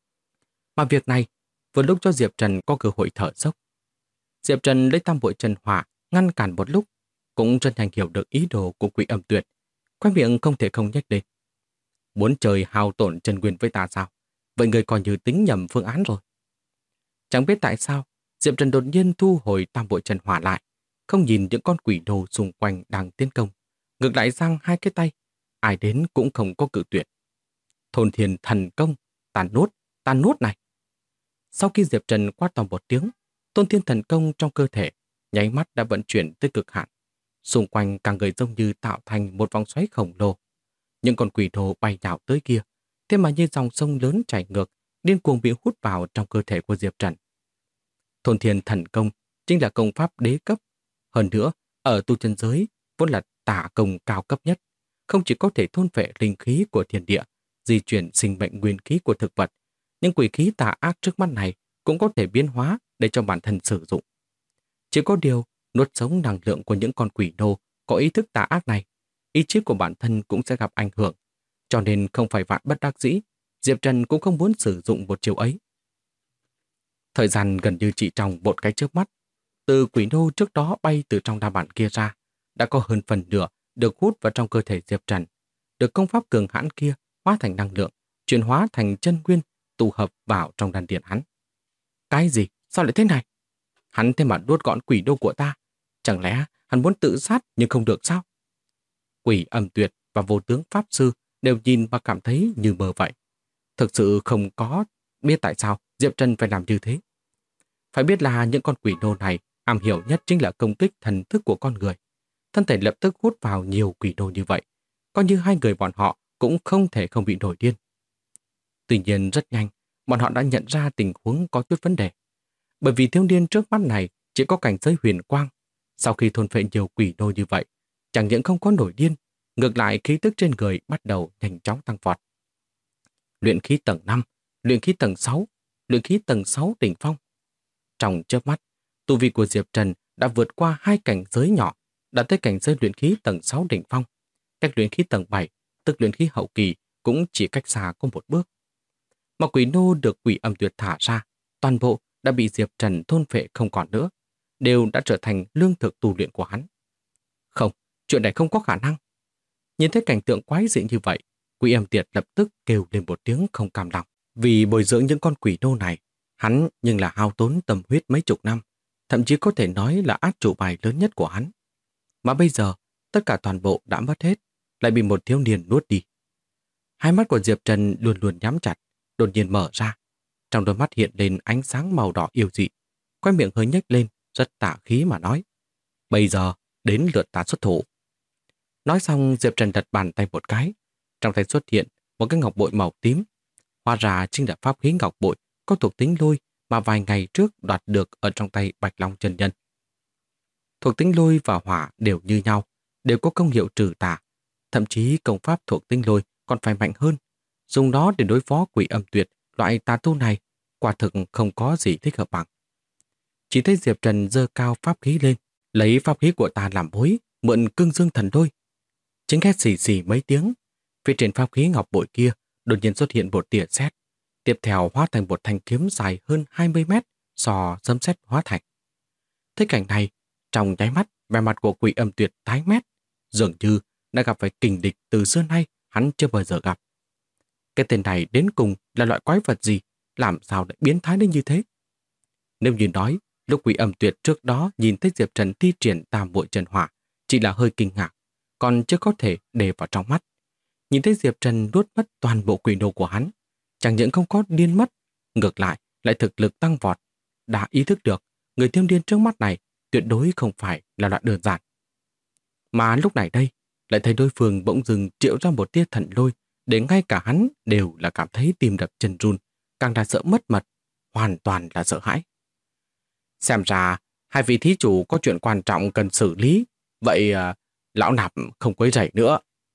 Mà việc này vừa lúc cho Diệp Trần có cơ hội thở dốc. Diệp Trần lấy tam bội chân hỏa ngăn cản một lúc, cũng rất nhanh hiểu được ý đồ của Quỷ Âm Tuyệt. Khoe miệng không thể không nhếch lên. Muốn trời hao tổn chân nguyên với ta sao? Vậy người còn như tính nhầm phương án rồi. Chẳng biết tại sao, Diệp Trần đột nhiên thu hồi tam bội chân hỏa lại, không nhìn những con quỷ đồ xung quanh đang tiến công, ngược lại giang hai cái tay, ai đến cũng không có cự tuyệt. Thôn Thiên Thần Công, tàn nuốt này. Sau khi Diệp Trần quát to một tiếng, Thôn Thiên Thần Công trong cơ thể nháy mắt đã vận chuyển tới cực hạn. Xung quanh cả người giống như tạo thành một vòng xoáy khổng lồ. Những con quỷ đồ bay nhào tới kia, thế mà như dòng sông lớn chảy ngược, điên cuồng bị hút vào trong cơ thể của Diệp Trần. Thôn Thiên Thần Công chính là công pháp đế cấp. Hơn nữa, ở tu chân giới vốn là tả công cao cấp nhất, không chỉ có thể thôn phệ linh khí của thiên địa, di chuyển sinh mệnh nguyên khí của thực vật, nhưng quỷ khí tà ác trước mắt này cũng có thể biến hóa để cho bản thân sử dụng. Chỉ có điều, nuốt sống năng lượng của những con quỷ nô có ý thức tà ác này, ý chí của bản thân cũng sẽ gặp ảnh hưởng. Cho nên không phải vạn bất đắc dĩ, Diệp Trần cũng không muốn sử dụng một chiêu ấy. Thời gian gần như chỉ trong một cái chớp mắt, từ quỷ nô trước đó bay từ trong đa bản kia ra, đã có hơn phần nửa được hút vào trong cơ thể Diệp Trần, được công pháp cường hãn kia hóa thành năng lượng, chuyển hóa thành chân nguyên, tụ hợp vào trong đan điền hắn. Cái gì? Sao lại thế này? Hắn thế mà nuốt gọn quỷ đô của ta. Chẳng lẽ hắn muốn tự sát nhưng không được sao? Quỷ Âm Tuyệt và Vô Tướng Pháp Sư đều nhìn và cảm thấy như mơ vậy. Thực sự không có biết tại sao Diệp Trần phải làm như thế. Phải biết là những con quỷ nô này am hiểu nhất chính là công kích thần thức của con người. Thân thể lập tức hút vào nhiều quỷ nô như vậy, coi như hai người bọn họ cũng không thể không bị nổi điên. Tuy nhiên rất nhanh, bọn họ đã nhận ra tình huống có chút vấn đề. Bởi vì thiếu niên trước mắt này chỉ có cảnh giới huyền quang. Sau khi thôn phệ nhiều quỷ nô như vậy, chẳng những không có nổi điên, ngược lại khí tức trên người bắt đầu nhanh chóng tăng vọt. Luyện khí tầng 5, luyện khí tầng 6, luyện khí tầng 6 đỉnh phong. Trong chớp mắt, tu vi của Diệp Trần đã vượt qua hai cảnh giới nhỏ, đã tới cảnh giới luyện khí tầng 6 đỉnh phong. Cách luyện khí tầng 7, tức luyện khí hậu kỳ, cũng chỉ cách xa có một bước. Mà quỷ nô được Quỷ Âm Tuyệt thả ra, toàn bộ đã bị Diệp Trần thôn phệ không còn nữa, đều đã trở thành lương thực tu luyện của hắn. Không, chuyện này không có khả năng. Nhìn thấy cảnh tượng quái dị như vậy, Quỷ Âm Tuyệt lập tức kêu lên một tiếng không cam lòng. Vì bồi dưỡng những con quỷ nô này, hắn nhưng là hao tốn tâm huyết mấy chục năm, thậm chí có thể nói là át chủ bài lớn nhất của hắn. Mà bây giờ, tất cả toàn bộ đã mất hết, lại bị một thiếu niên nuốt đi. Hai mắt của Diệp Trần luôn luôn nhắm chặt, đột nhiên mở ra. Trong đôi mắt hiện lên ánh sáng màu đỏ yêu dị, khoe miệng hơi nhếch lên, rất tà khí mà nói. Bây giờ, đến lượt ta xuất thủ. Nói xong, Diệp Trần đặt bàn tay một cái. Trong tay xuất hiện một cái ngọc bội màu tím. Hóa ra chính là pháp khí ngọc bội có thuộc tính lôi mà vài ngày trước đoạt được ở trong tay Bạch Long chân nhân. Thuộc tính lôi và hỏa đều như nhau, đều có công hiệu trừ tà. Thậm chí công pháp thuộc tính lôi còn phải mạnh hơn. Dùng nó để đối phó quỷ âm tuyệt, loại tà tu này, quả thực không có gì thích hợp bằng. Chỉ thấy Diệp Trần giơ cao pháp khí lên, lấy pháp khí của ta làm mối, mượn cương dương thần lôi. Chính khét xì xì mấy tiếng, phía trên pháp khí ngọc bội kia đột nhiên xuất hiện một tia sét, tiếp theo hóa thành một thanh kiếm dài hơn 20 mét do sấm sét hóa thành. Thấy cảnh này, trong nháy mắt, vẻ mặt của quỷ âm tuyệt tái mét, dường như đã gặp phải kình địch từ xưa nay hắn chưa bao giờ gặp. Cái tên này đến cùng là loại quái vật gì, làm sao lại biến thái đến như thế? Nếu như nói, lúc quỷ âm tuyệt trước đó nhìn thấy Diệp Trần thi triển tam muội chân hỏa, chỉ là hơi kinh ngạc, còn chưa có thể để vào trong mắt. Nhìn thấy Diệp Trần nuốt mất toàn bộ quỷ nô của hắn, chẳng những không có điên mất, ngược lại thực lực tăng vọt, đã ý thức được người thiêu điên trước mắt này tuyệt đối không phải là loại đơn giản. Mà lúc này đây, lại thấy đối phương bỗng dưng triệu ra một tia thần lôi, để ngay cả hắn đều là cảm thấy tim đập chân run, càng là sợ mất mật, hoàn toàn là sợ hãi. Xem ra, hai vị thí chủ có chuyện quan trọng cần xử lý, vậy lão nạp không quấy rầy nữa.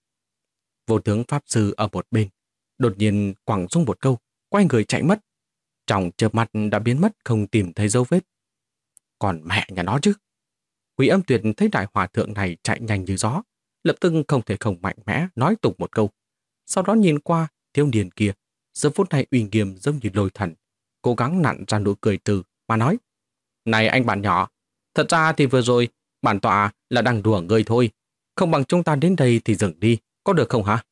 Vô tướng pháp sư ở một bên, đột nhiên quẳng xuống một câu, quay người chạy mất. Trong chớp mắt đã biến mất không tìm thấy dấu vết. Còn mẹ nhà nó chứ. Quỷ âm tuyệt thấy đại hòa thượng này chạy nhanh như gió, lập tức không thể không mạnh mẽ nói tục một câu. Sau đó nhìn qua thiếu niên kia, giờ phút này uy nghiêm giống như lôi thần, cố gắng nặn ra nụ cười từ mà nói: Này anh bạn nhỏ, thật ra thì vừa rồi bản tọa là đang đùa ngươi thôi, không bằng chúng ta đến đây thì dừng đi, có được không hả?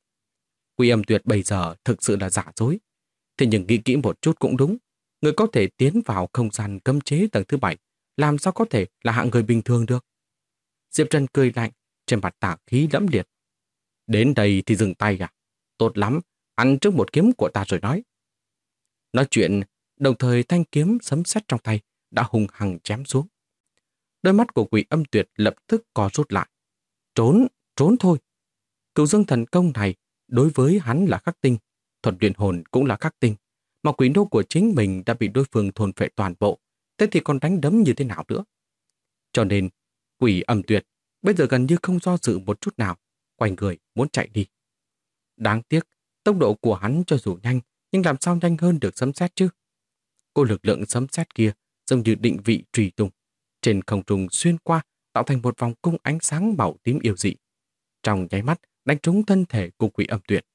Quỷ âm tuyệt bây giờ thực sự là giả dối, thế nhưng nghĩ kỹ một chút cũng đúng. Người có thể tiến vào không gian cấm chế tầng thứ 7, làm sao có thể là hạng người bình thường được? Diệp Trần cười lạnh, trên mặt tà khí lẫm liệt. Đến đây thì dừng tay à? Tốt lắm, ăn trước một kiếm của ta rồi nói. Nói chuyện, đồng thời thanh kiếm sấm sét trong tay đã hung hăng chém xuống. Đôi mắt của quỷ âm tuyệt lập tức co rút lại. Trốn, trốn thôi. Cửu dương thần công này đối với hắn là khắc tinh, thuật luyện hồn cũng là khắc tinh, mà quỷ nô của chính mình đã bị đối phương thôn phệ toàn bộ, thế thì còn đánh đấm như thế nào nữa? Cho nên, quỷ âm tuyệt bây giờ gần như không do dự một chút nào, quay người muốn chạy đi. Đáng tiếc, tốc độ của hắn cho dù nhanh, nhưng làm sao nhanh hơn được sấm sét chứ? Cô lực lượng sấm sét kia giống như định vị truy tung, trên không trung xuyên qua tạo thành một vòng cung ánh sáng màu tím yêu dị. Trong nháy mắt đánh trúng thân thể của quỷ âm tuyệt.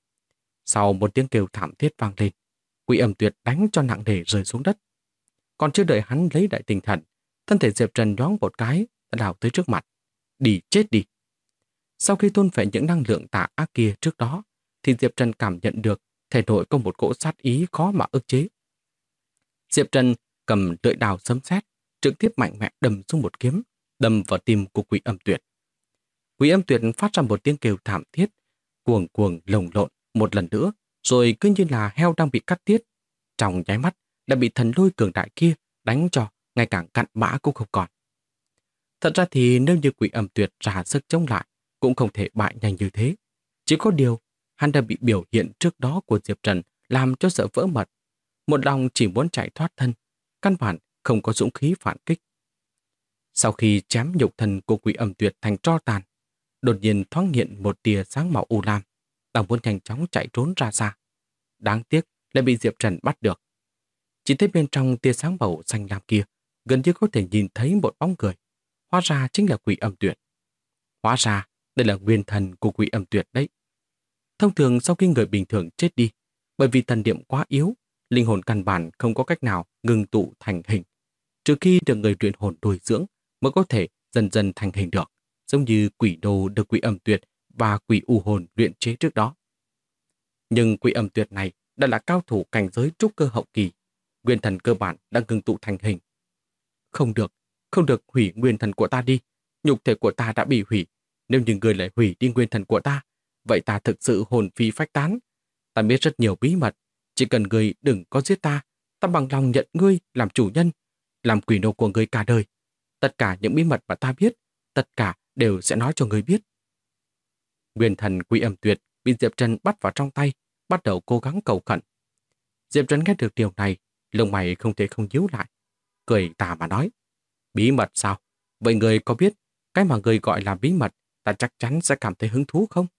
Sau một tiếng kêu thảm thiết vang lên, quỷ âm tuyệt đánh cho nặng nề rơi xuống đất. Còn chưa đợi hắn lấy lại tinh thần, thân thể Diệp Trần nhoáng một cái đã đào tới trước mặt. Đi chết đi! Sau khi thôn phệ những năng lượng tà ác kia trước đó, thì Diệp Trần cảm nhận được thể nội có một cỗ sát ý khó mà ức chế. Diệp Trần cầm lưỡi đào sấm sét, trực tiếp mạnh mẽ đâm xuống một kiếm, đâm vào tim của quỷ âm tuyệt. Quỷ âm tuyệt phát ra một tiếng kêu thảm thiết, cuồng cuồng lồng lộn một lần nữa, rồi cứ như là heo đang bị cắt tiết. Trong nháy mắt đã bị thần lôi cường đại kia đánh cho ngày càng cặn bã cũng không còn. Thật ra thì nếu như quỷ âm tuyệt ra sức chống lại, cũng không thể bại nhanh như thế. Chỉ có điều, hắn đã bị biểu hiện trước đó của Diệp Trần làm cho sợ vỡ mật. Một lòng chỉ muốn chạy thoát thân, căn bản không có dũng khí phản kích. Sau khi chém nhục thân của quỷ âm tuyệt thành tro tàn, đột nhiên thoáng hiện một tia sáng màu u lam, đang muốn nhanh chóng chạy trốn ra xa. Đáng tiếc lại bị Diệp Trần bắt được. Chỉ thấy bên trong tia sáng màu xanh lam kia, gần như có thể nhìn thấy một bóng người. Hóa ra chính là quỷ âm tuyệt. Hóa ra đây là nguyên thần của quỷ âm tuyệt đấy. Thông thường sau khi người bình thường chết đi, bởi vì thần niệm quá yếu, linh hồn căn bản không có cách nào ngừng tụ thành hình, trừ khi được người luyện hồn nuôi dưỡng mới có thể dần dần thành hình được, giống như quỷ đồ được quỷ âm tuyệt và quỷ u hồn luyện chế trước đó. Nhưng quỷ âm tuyệt này đã là cao thủ cảnh giới trúc cơ hậu kỳ, nguyên thần cơ bản đang ngừng tụ thành hình. Không được, không được hủy nguyên thần của ta đi, nhục thể của ta đã bị hủy, nếu như người lại hủy đi nguyên thần của ta, vậy ta thực sự hồn phi phách tán. Ta biết rất nhiều bí mật, chỉ cần người đừng có giết ta, ta bằng lòng nhận ngươi làm chủ nhân, làm quỷ nô của ngươi cả đời. Tất cả những bí mật mà ta biết, tất cả đều sẽ nói cho ngươi biết. Nguyên thần quỷ âm tuyệt bị Diệp Trần bắt vào trong tay, bắt đầu cố gắng cầu khẩn. Diệp Trần nghe được điều này, lông mày không thể không nhíu lại, cười tà mà nói, bí mật sao? Vậy người có biết cái mà người gọi là bí mật ta chắc chắn sẽ cảm thấy hứng thú không?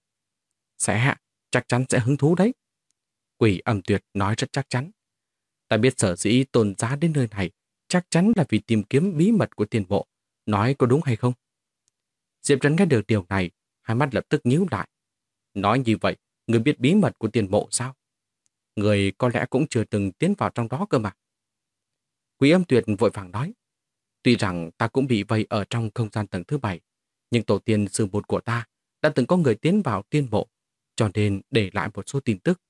Chắc chắn sẽ hứng thú đấy. Quỷ Âm Tuyệt nói rất chắc chắn. Ta biết sở dĩ Tôn Giá đến nơi này chắc chắn là vì tìm kiếm bí mật của tiền bộ. Nói có đúng hay không? Diệp Trần nghe được điều này, hai mắt lập tức nhíu lại. Nói như vậy, người biết bí mật của tiền bộ sao? Người có lẽ cũng chưa từng tiến vào trong đó cơ mà. Quỷ Âm Tuyệt vội vàng nói. Tuy rằng ta cũng bị vây ở trong không gian tầng thứ 7, nhưng tổ tiên sư môn của ta đã từng có người tiến vào tiên bộ, cho nên để lại một số tin tức.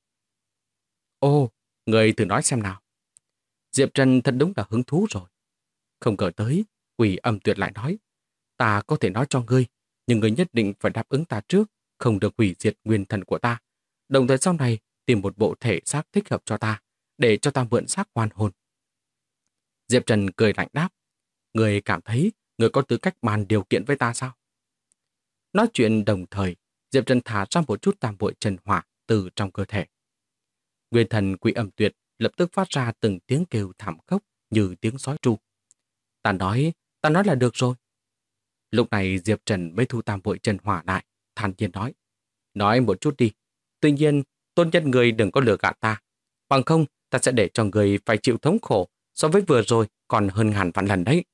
Ồ, người thử nói xem nào. Diệp Trần thật đúng là hứng thú rồi. Không ngờ tới, Quỷ Âm Tuyệt lại nói, ta có thể nói cho ngươi, nhưng ngươi nhất định phải đáp ứng ta trước, không được hủy diệt nguyên thần của ta. Đồng thời sau này tìm một bộ thể xác thích hợp cho ta, để cho ta mượn xác hoàn hồn. Diệp Trần cười lạnh đáp, ngươi cảm thấy ngươi có tư cách bàn điều kiện với ta sao? Nói chuyện đồng thời, Diệp Trần thả ra một chút tam bội trần hỏa từ trong cơ thể. Nguyên thần Quỷ Âm Tuyệt lập tức phát ra từng tiếng kêu thảm khốc như tiếng sói tru. Ta nói là được rồi. Lúc này Diệp Trần mới thu tam bội trần hỏa lại, thản nhiên nói một chút đi. Tuy nhiên, tôn nhân người đừng có lừa gạt ta. Bằng không, ta sẽ để cho người phải chịu thống khổ so với vừa rồi còn hơn ngàn vạn lần đấy.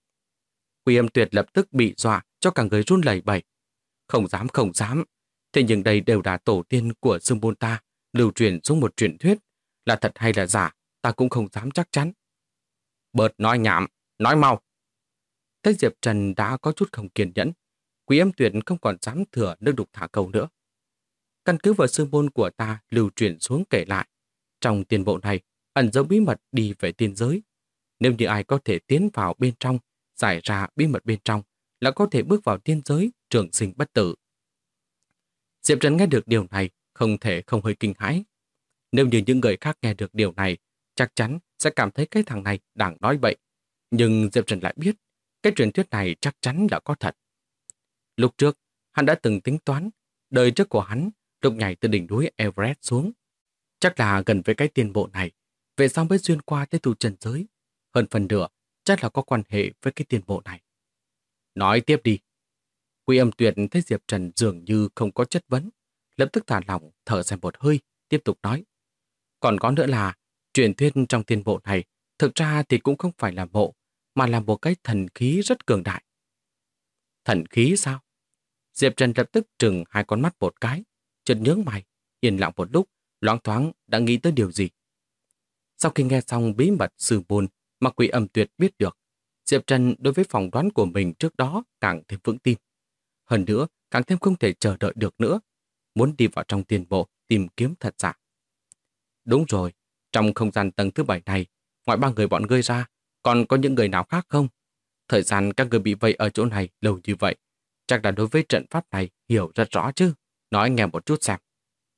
Quỷ Âm Tuyệt lập tức bị dọa cho cả người run lẩy bẩy. Không dám. Thế nhưng đây đều là tổ tiên của sư môn ta, lưu truyền xuống một truyền thuyết. Là thật hay là giả, ta cũng không dám chắc chắn. Bớt nói nhảm, nói mau. Thấy Diệp Trần đã có chút không kiên nhẫn, Quỷ Âm Tuyệt không còn dám thừa nước đục thả câu nữa. Căn cứ vào sư môn của ta lưu truyền xuống kể lại, trong tiền bộ này ẩn dấu bí mật đi về tiên giới. Nếu như ai có thể tiến vào bên trong, giải ra bí mật bên trong, là có thể bước vào tiên giới trường sinh bất tử. Diệp Trần nghe được điều này, không thể không hơi kinh hãi. Nếu như những người khác nghe được điều này, chắc chắn sẽ cảm thấy cái thằng này đang nói bậy. Nhưng Diệp Trần lại biết, cái truyền thuyết này chắc chắn là có thật. Lúc trước, hắn đã từng tính toán, đời trước của hắn lúc nhảy từ đỉnh núi Everest xuống. Chắc là gần với cái tiền bộ này, về sau mới xuyên qua tới tu trần giới. Hơn phần nửa, chắc là có quan hệ với cái tiền bộ này. Nói tiếp đi. Quỷ Âm Tuyệt thấy Diệp Trần dường như không có chất vấn, lập tức thả lỏng, thở dài một hơi, tiếp tục nói. Còn có nữa là, truyền thuyết trong tiền bộ này, thực ra thì cũng không phải là mộ, mà là một cái thần khí rất cường đại. Thần khí sao? Diệp Trần lập tức trừng hai con mắt một cái, chợt nhướng mày, yên lặng một lúc, loáng thoáng đã nghĩ tới điều gì. Sau khi nghe xong bí mật sư môn mà Quỷ Âm Tuyệt biết được, Diệp Trần đối với phỏng đoán của mình trước đó càng thêm vững tin. Hơn nữa, càng thêm không thể chờ đợi được nữa, muốn đi vào trong tiền bộ tìm kiếm thật giả. Đúng rồi, trong không gian tầng thứ 7 này, ngoài ba người bọn ngươi ra, còn có những người nào khác không? Thời gian các người bị vây ở chỗ này lâu như vậy, chắc là đối với trận pháp này hiểu rất rõ chứ. Nói nghe một chút xem.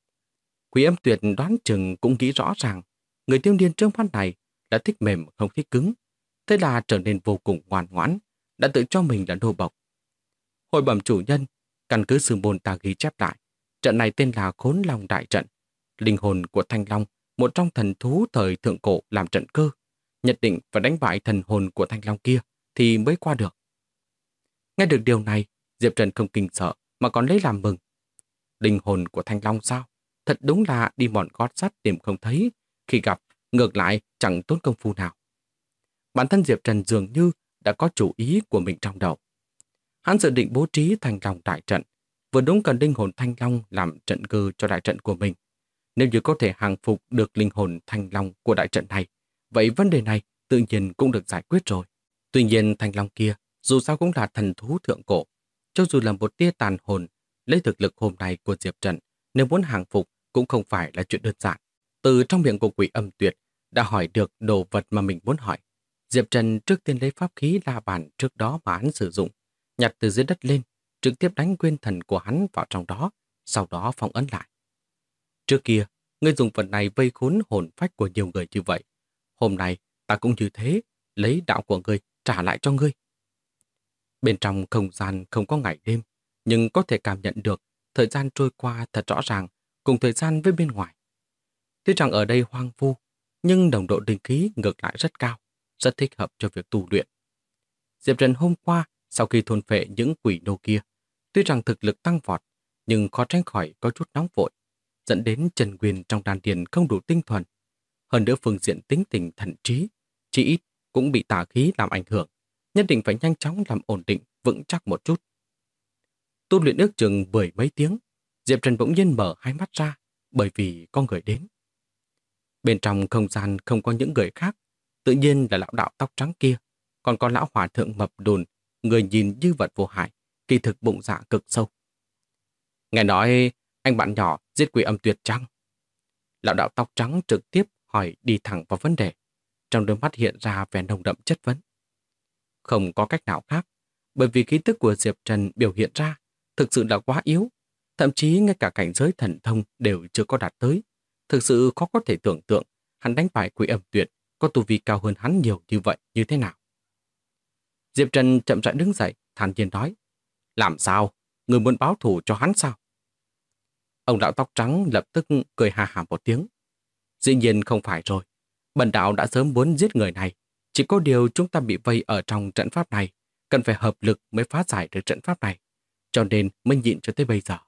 Quỷ Âm Tuyệt đoán chừng cũng nghĩ rõ ràng, người thiếu niên trước mắt này đã thích mềm không thích cứng, thế là trở nên vô cùng ngoan ngoãn, đã tự cho mình là nô bộc. Hồi bẩm chủ nhân, căn cứ sư môn ta ghi chép lại, trận này tên là Khốn Long Đại Trận. Linh hồn của Thanh Long, một trong thần thú thời thượng cổ làm trận cơ, nhất định phải đánh bại thần hồn của Thanh Long kia thì mới qua được. Nghe được điều này, Diệp Trần không kinh sợ mà còn lấy làm mừng. Linh hồn của Thanh Long sao? Thật đúng là đi mòn gót sắt tìm không thấy, khi gặp, ngược lại chẳng tốn công phu nào. Bản thân Diệp Trần dường như đã có chủ ý của mình trong đầu. Hắn dự định bố trí Thanh Long đại trận, vừa đúng cần linh hồn Thanh Long làm trận cơ cho đại trận của mình. Nếu như có thể hàng phục được linh hồn Thanh Long của đại trận này, vậy vấn đề này tự nhiên cũng được giải quyết rồi. Tuy nhiên Thanh Long kia dù sao cũng là thần thú thượng cổ, cho dù là một tia tàn hồn, lấy thực lực hôm nay của Diệp Trần, nếu muốn hàng phục cũng không phải là chuyện đơn giản. Từ trong miệng của Quỷ Âm Tuyệt đã hỏi được đồ vật mà mình muốn hỏi. Diệp Trần trước tiên lấy pháp khí la bàn trước đó mà hắn sử dụng, nhặt từ dưới đất lên, trực tiếp đánh nguyên thần của hắn vào trong đó, sau đó phong ấn lại. Trước kia, ngươi dùng vật này vây khốn hồn phách của nhiều người như vậy. Hôm nay, ta cũng như thế, lấy đạo của ngươi trả lại cho ngươi. Bên trong không gian không có ngày đêm, nhưng có thể cảm nhận được thời gian trôi qua thật rõ ràng cùng thời gian với bên ngoài. Tuy rằng ở đây hoang vu, nhưng nồng độ linh khí ngược lại rất cao, rất thích hợp cho việc tu luyện. Diệp Trần hôm qua, sau khi thôn phệ những quỷ nô kia, tuy rằng thực lực tăng vọt, nhưng khó tránh khỏi có chút nóng vội, dẫn đến chân nguyên trong đan điền không đủ tinh thuần. Hơn nữa phương diện tính tình thận trí, chỉ ít cũng bị tà khí làm ảnh hưởng, nhất định phải nhanh chóng làm ổn định, vững chắc một chút. Tu luyện ước chừng 10 mấy tiếng, Diệp Trần bỗng nhiên mở hai mắt ra, bởi vì có người đến. Bên trong không gian không có những người khác, tự nhiên là lão đạo tóc trắng kia, còn có lão hòa thượng mập đùn, người nhìn như vật vô hại, kỳ thực bụng dạ cực sâu. Nghe nói anh bạn nhỏ giết quỷ âm tuyệt chăng? Lão đạo tóc trắng trực tiếp hỏi đi thẳng vào vấn đề, trong đôi mắt hiện ra vẻ nồng đậm chất vấn. Không có cách nào khác, bởi vì khí tức của Diệp Trần biểu hiện ra thực sự là quá yếu, thậm chí ngay cả cảnh giới thần thông đều chưa có đạt tới. Thực sự khó có thể tưởng tượng hắn đánh bại quỷ âm tuyệt có tu vi cao hơn hắn nhiều như vậy như thế nào. Diệp Trần chậm rãi đứng dậy, thản nhiên nói, làm sao? Người muốn báo thù cho hắn sao? Ông đạo tóc trắng lập tức cười hà hà một tiếng. Dĩ nhiên không phải rồi. Bần đạo đã sớm muốn giết người này. Chỉ có điều chúng ta bị vây ở trong trận pháp này. Cần phải hợp lực mới phá giải được trận pháp này. Cho nên mới nhịn cho tới bây giờ.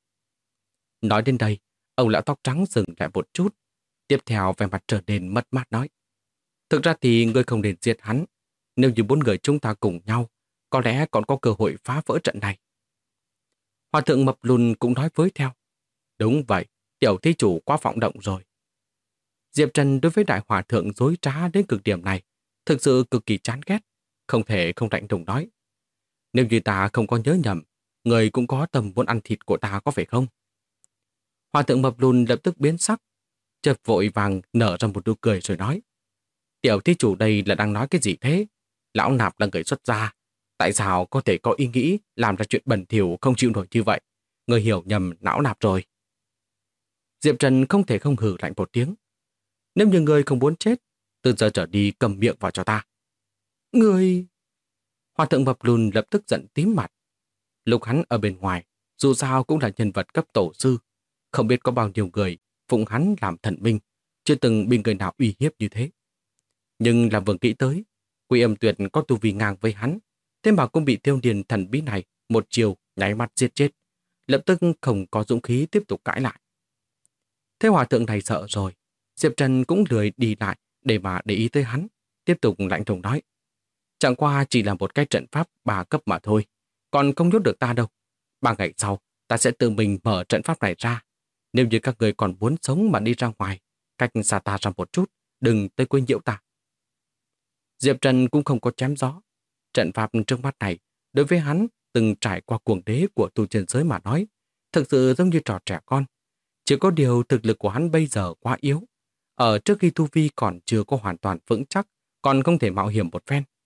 Nói đến đây, ông lão tóc trắng dừng lại một chút. Tiếp theo vẻ mặt trở nên mất mát nói. Thực ra thì ngươi không nên giết hắn. Nếu như 4 người chúng ta cùng nhau, có lẽ còn có cơ hội phá vỡ trận này. Hòa thượng mập lùn cũng nói với theo. Đúng vậy, tiểu thí chủ quá vọng động rồi. Diệp Trần đối với đại hòa thượng dối trá đến cực điểm này, thực sự cực kỳ chán ghét, không thể không lạnh lùng nói. Nếu như ta không có nhớ nhầm, người cũng có tầm muốn ăn thịt của ta có phải không? Hòa thượng mập lùn lập tức biến sắc, chợt vội vàng nở ra một nụ cười rồi nói. Tiểu thí chủ đây là đang nói cái gì thế? Lão nạp là người xuất gia, tại sao có thể có ý nghĩ làm ra chuyện bẩn thỉu không chịu nổi như vậy? Người hiểu nhầm lão nạp rồi. Diệp Trần không thể không hừ lạnh một tiếng. Nếu như người không muốn chết, từ giờ trở đi cầm miệng vào cho ta. Người... Hòa thượng mập lùn lập tức giận tím mặt. Lúc hắn ở bên ngoài, dù sao cũng là nhân vật cấp tổ sư. Không biết có bao nhiêu người phụng hắn làm thần minh, chưa từng bị người nào uy hiếp như thế. Nhưng là vừa nghĩ tới, Quỷ Âm Tuyệt có tu vi ngang với hắn, thế mà cũng bị Tiêu Điền thần bí này một chiều nháy mắt giết chết, lập tức không có dũng khí tiếp tục cãi lại. Thế hòa thượng này sợ rồi, Diệp Trần cũng lười đi lại để mà để ý tới hắn, tiếp tục lạnh lùng nói. Chẳng qua chỉ là một cái trận pháp 3 cấp mà thôi, còn không nhốt được ta đâu. 3 ngày sau, ta sẽ tự mình mở trận pháp này ra. Nếu như các người còn muốn sống mà đi ra ngoài, cách xa ta ra một chút, đừng tới quấy nhiễu ta. Diệp Trần cũng không có chém gió. Trận pháp trước mắt này, đối với hắn từng trải qua cuồng đế của tu chân giới mà nói, thực sự giống như trò trẻ con. Chỉ có điều thực lực của hắn bây giờ quá yếu. Ở trước khi tu vi còn chưa có hoàn toàn vững chắc, còn không thể mạo hiểm một phen.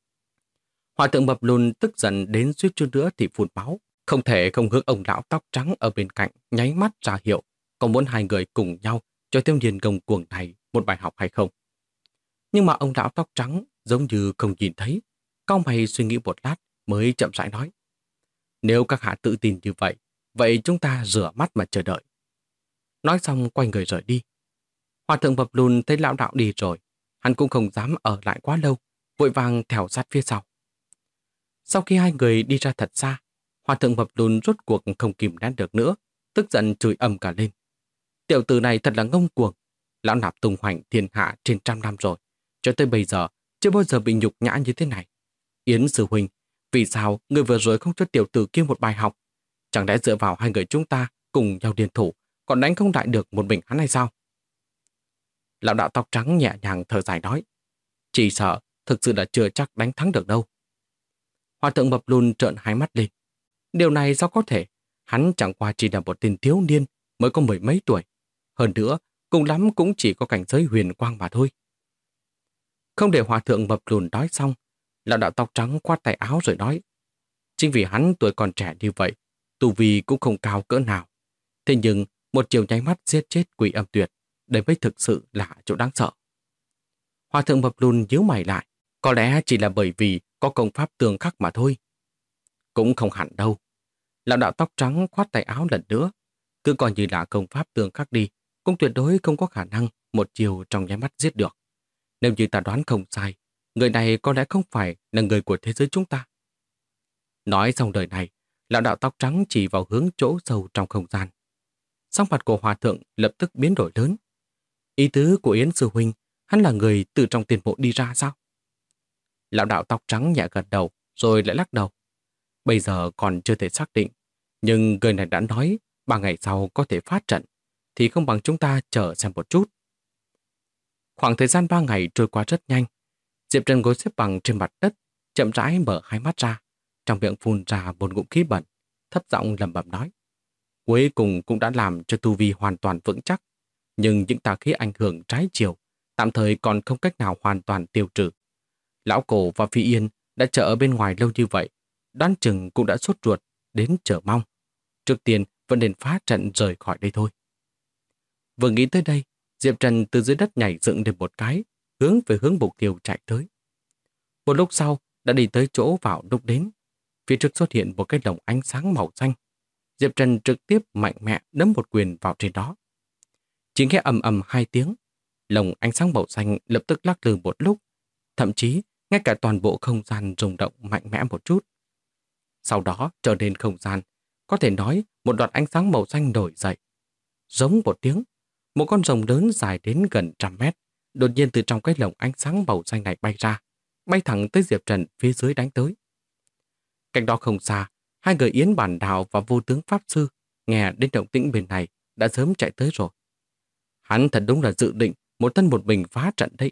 Hòa thượng mập lùn tức giận đến suýt chút nữa thì phun máu. Không thể không hướng ông lão tóc trắng ở bên cạnh nháy mắt ra hiệu, có muốn hai người cùng nhau cho Tiêu Điền gồng cuồng này một bài học hay không. Nhưng mà ông lão tóc trắng giống như không nhìn thấy, cau mày suy nghĩ một lát mới chậm rãi nói. Nếu các hạ tự tin như vậy, vậy chúng ta rửa mắt mà chờ đợi. Nói xong quay người rời đi. Hòa thượng mập lùn thấy lão đạo đi rồi, hắn cũng không dám ở lại quá lâu, vội vàng theo sát phía sau. Sau khi hai người đi ra thật xa, Hòa thượng mập lùn rốt cuộc không kìm nén được nữa, tức giận chửi ầm cả lên. Tiểu tử này thật là ngông cuồng, lão nạp tung hoành thiên hạ trên 100 năm rồi, cho tới bây giờ chưa bao giờ bị nhục nhã như thế này. Yến sư huynh, vì sao người vừa rồi không cho tiểu tử kia một bài học? Chẳng lẽ dựa vào hai người chúng ta cùng nhau liên thủ, còn đánh không lại được một mình hắn hay sao? Lão đạo tóc trắng nhẹ nhàng thở dài nói, chỉ sợ thực sự là chưa chắc đánh thắng được đâu. Hòa thượng mập lùn trợn hai mắt lên. Điều này sao có thể? Hắn chẳng qua chỉ là một tên thiếu niên, mới có 10 mấy tuổi. Hơn nữa, cùng lắm cũng chỉ có cảnh giới huyền quang mà thôi. Không để hòa thượng mập lùn nói xong, lão đạo tóc trắng quát tay áo rồi nói, chính vì hắn tuổi còn trẻ như vậy, tu vi cũng không cao cỡ nào. Thế nhưng, một chiều nháy mắt giết chết Quỷ Âm Tuyệt, đây mới thực sự là chỗ đáng sợ. Hòa thượng mập lùn nhíu mày lại, có lẽ chỉ là bởi vì có công pháp tường khắc mà thôi. Cũng không hẳn đâu. Lão đạo tóc trắng khoát tay áo lần nữa. Cứ coi như là công pháp tương khắc đi, cũng tuyệt đối không có khả năng một chiều trong nháy mắt giết được. Nếu như ta đoán không sai, người này có lẽ không phải là người của thế giới chúng ta. Nói xong lời này, lão đạo tóc trắng chỉ vào hướng chỗ sâu trong không gian. Sắc mặt của hòa thượng lập tức biến đổi lớn. Ý tứ của Yến sư huynh, hắn là người từ trong tiền mộ đi ra sao? Lão đạo tóc trắng nhẹ gật đầu, rồi lại lắc đầu. Bây giờ còn chưa thể xác định, nhưng người này đã nói 3 ngày sau có thể phát trận, thì không bằng chúng ta chờ xem một chút. Khoảng thời gian 3 ngày trôi qua rất nhanh. Diệp Trần ngồi xếp bằng trên mặt đất, chậm rãi mở hai mắt ra, trong miệng phun ra một ngụm khí bẩn, thấp giọng lẩm bẩm nói. Cuối cùng cũng đã làm cho tu vi hoàn toàn vững chắc, nhưng những tà khí ảnh hưởng trái chiều, tạm thời còn không cách nào hoàn toàn tiêu trừ. Lão Cổ và Phi Yên đã chờ ở bên ngoài lâu như vậy, đoán chừng cũng đã sốt ruột đến chờ mong. Trước tiên vẫn nên phá trận rời khỏi đây thôi. Vừa nghĩ tới đây, Diệp Trần từ dưới đất nhảy dựng lên một cái, hướng về hướng mục tiêu chạy tới. Một lúc sau, đã đi tới chỗ vào lúc đến. Phía trước xuất hiện một cái lồng ánh sáng màu xanh. Diệp Trần trực tiếp mạnh mẽ đấm một quyền vào trên đó. Chỉ nghe ầm ầm 2 tiếng, lồng ánh sáng màu xanh lập tức lắc lư một lúc, thậm chí ngay cả toàn bộ không gian rung động mạnh mẽ một chút. Sau đó trở nên không gian, có thể nói một đoạn ánh sáng màu xanh nổi dậy. Giống một tiếng, một con rồng lớn dài đến gần 100 mét, đột nhiên từ trong cái lồng ánh sáng màu xanh này bay ra, bay thẳng tới Diệp Trần phía dưới đánh tới. Cách đó không xa, hai người Yến Bản Đạo và Vô Tướng Pháp Sư nghe đến động tĩnh bên này đã sớm chạy tới rồi. Hắn thật đúng là dự định một thân một mình phá trận đấy.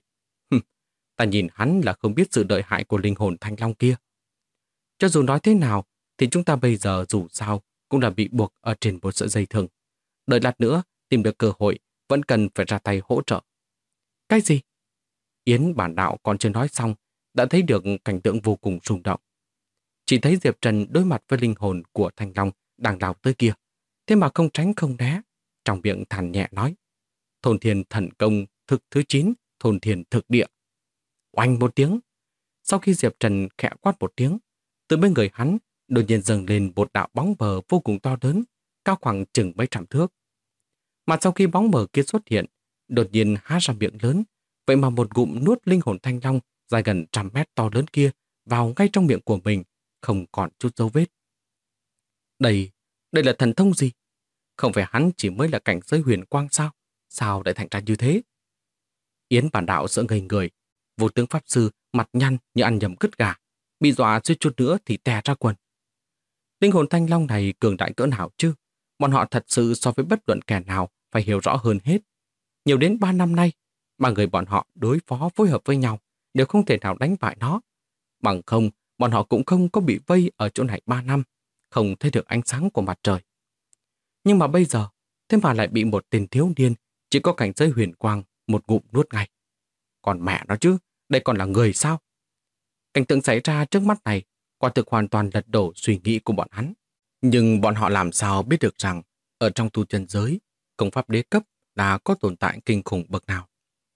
Ta nhìn hắn là không biết sự lợi hại của linh hồn Thanh Long kia. Cho dù nói thế nào, thì chúng ta bây giờ dù sao cũng là bị buộc ở trên một sợi dây thừng. Đợi lát nữa, tìm được cơ hội, vẫn cần phải ra tay hỗ trợ. Cái gì? Yến Bản Đạo còn chưa nói xong, đã thấy được cảnh tượng vô cùng rung động. Chỉ thấy Diệp Trần đối mặt với linh hồn của Thanh Long đang lao tới kia. Thế mà không tránh không né, trong miệng thản nhẹ nói. Thôn Thiên Thần Công thực thứ 9, Thôn Thiên Thực Địa. Oanh một tiếng. Sau khi Diệp Trần khẽ quát một tiếng, từ bên người hắn đột nhiên dâng lên một đạo bóng mờ vô cùng to lớn, cao khoảng chừng mấy trăm thước. Mà sau khi bóng mờ kia xuất hiện, đột nhiên há ra miệng lớn, vậy mà một ngụm nuốt linh hồn Thanh Long dài gần 100 mét to lớn kia vào ngay trong miệng của mình, không còn chút dấu vết. Đây là thần thông gì? Không phải hắn chỉ mới là cảnh giới huyền quang sao? Sao lại thành ra như thế? Yến Bản Đạo sợ ngây người, Vô Tướng Pháp Sư mặt nhăn như ăn nhầm cứt gà, bị dọa suýt chút nữa thì tè ra quần. Linh hồn Thanh Long này cường đại cỡ nào chứ? Bọn họ thật sự so với bất luận kẻ nào phải hiểu rõ hơn hết. Nhiều đến 3 năm nay, ba người bọn họ đối phó phối hợp với nhau đều không thể nào đánh bại nó. Bằng không, bọn họ cũng không có bị vây ở chỗ này 3 năm, không thấy được ánh sáng của mặt trời. Nhưng mà bây giờ, thế mà lại bị một tên thiếu niên chỉ có cảnh giới huyền quang một ngụm nuốt ngay. Còn mẹ nó chứ, đây còn là người sao? Cảnh tượng xảy ra trước mắt này quả thực hoàn toàn lật đổ suy nghĩ của bọn hắn. Nhưng bọn họ làm sao biết được rằng ở trong tu chân giới, công pháp đế cấp là có tồn tại kinh khủng bậc nào.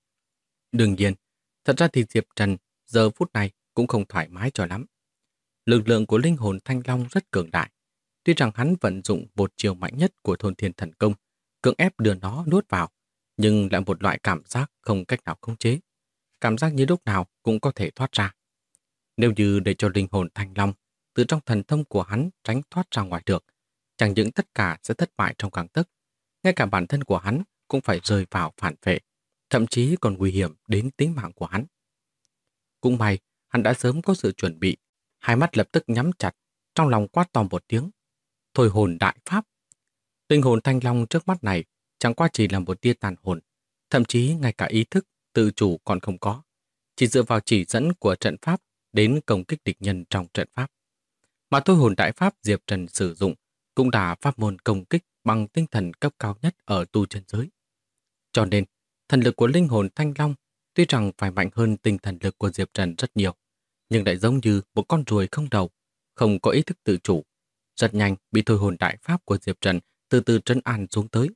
Đương nhiên, thật ra thì Diệp Trần giờ phút này cũng không thoải mái cho lắm. Lực lượng của linh hồn Thanh Long rất cường đại. Tuy rằng hắn vận dụng một chiều mạnh nhất của Thôn Thiên Thần Công, cưỡng ép đưa nó nuốt vào, nhưng lại một loại cảm giác không cách nào khống chế. Cảm giác như lúc nào cũng có thể thoát ra. Nếu như để cho linh hồn Thanh Long từ trong thần thông của hắn tránh thoát ra ngoài được, chẳng những tất cả sẽ thất bại trong gang tấc, ngay cả bản thân của hắn cũng phải rơi vào phản vệ, thậm chí còn nguy hiểm đến tính mạng của hắn. Cũng may, hắn đã sớm có sự chuẩn bị, hai mắt lập tức nhắm chặt, trong lòng quát to một tiếng. Thôi hồn đại pháp. Linh hồn Thanh Long trước mắt này chẳng qua chỉ là một tia tàn hồn, thậm chí ngay cả ý thức, tự chủ còn không có. Chỉ dựa vào chỉ dẫn của trận pháp đến công kích địch nhân trong trận pháp. Mà thôi hồn đại pháp Diệp Trần sử dụng cũng là pháp môn công kích bằng tinh thần cấp cao nhất ở tu chân giới. Cho nên, thần lực của linh hồn Thanh Long tuy rằng phải mạnh hơn tinh thần lực của Diệp Trần rất nhiều, nhưng lại giống như một con ruồi không đầu, không có ý thức tự chủ, rất nhanh bị thôi hồn đại pháp của Diệp Trần từ từ trấn an xuống tới.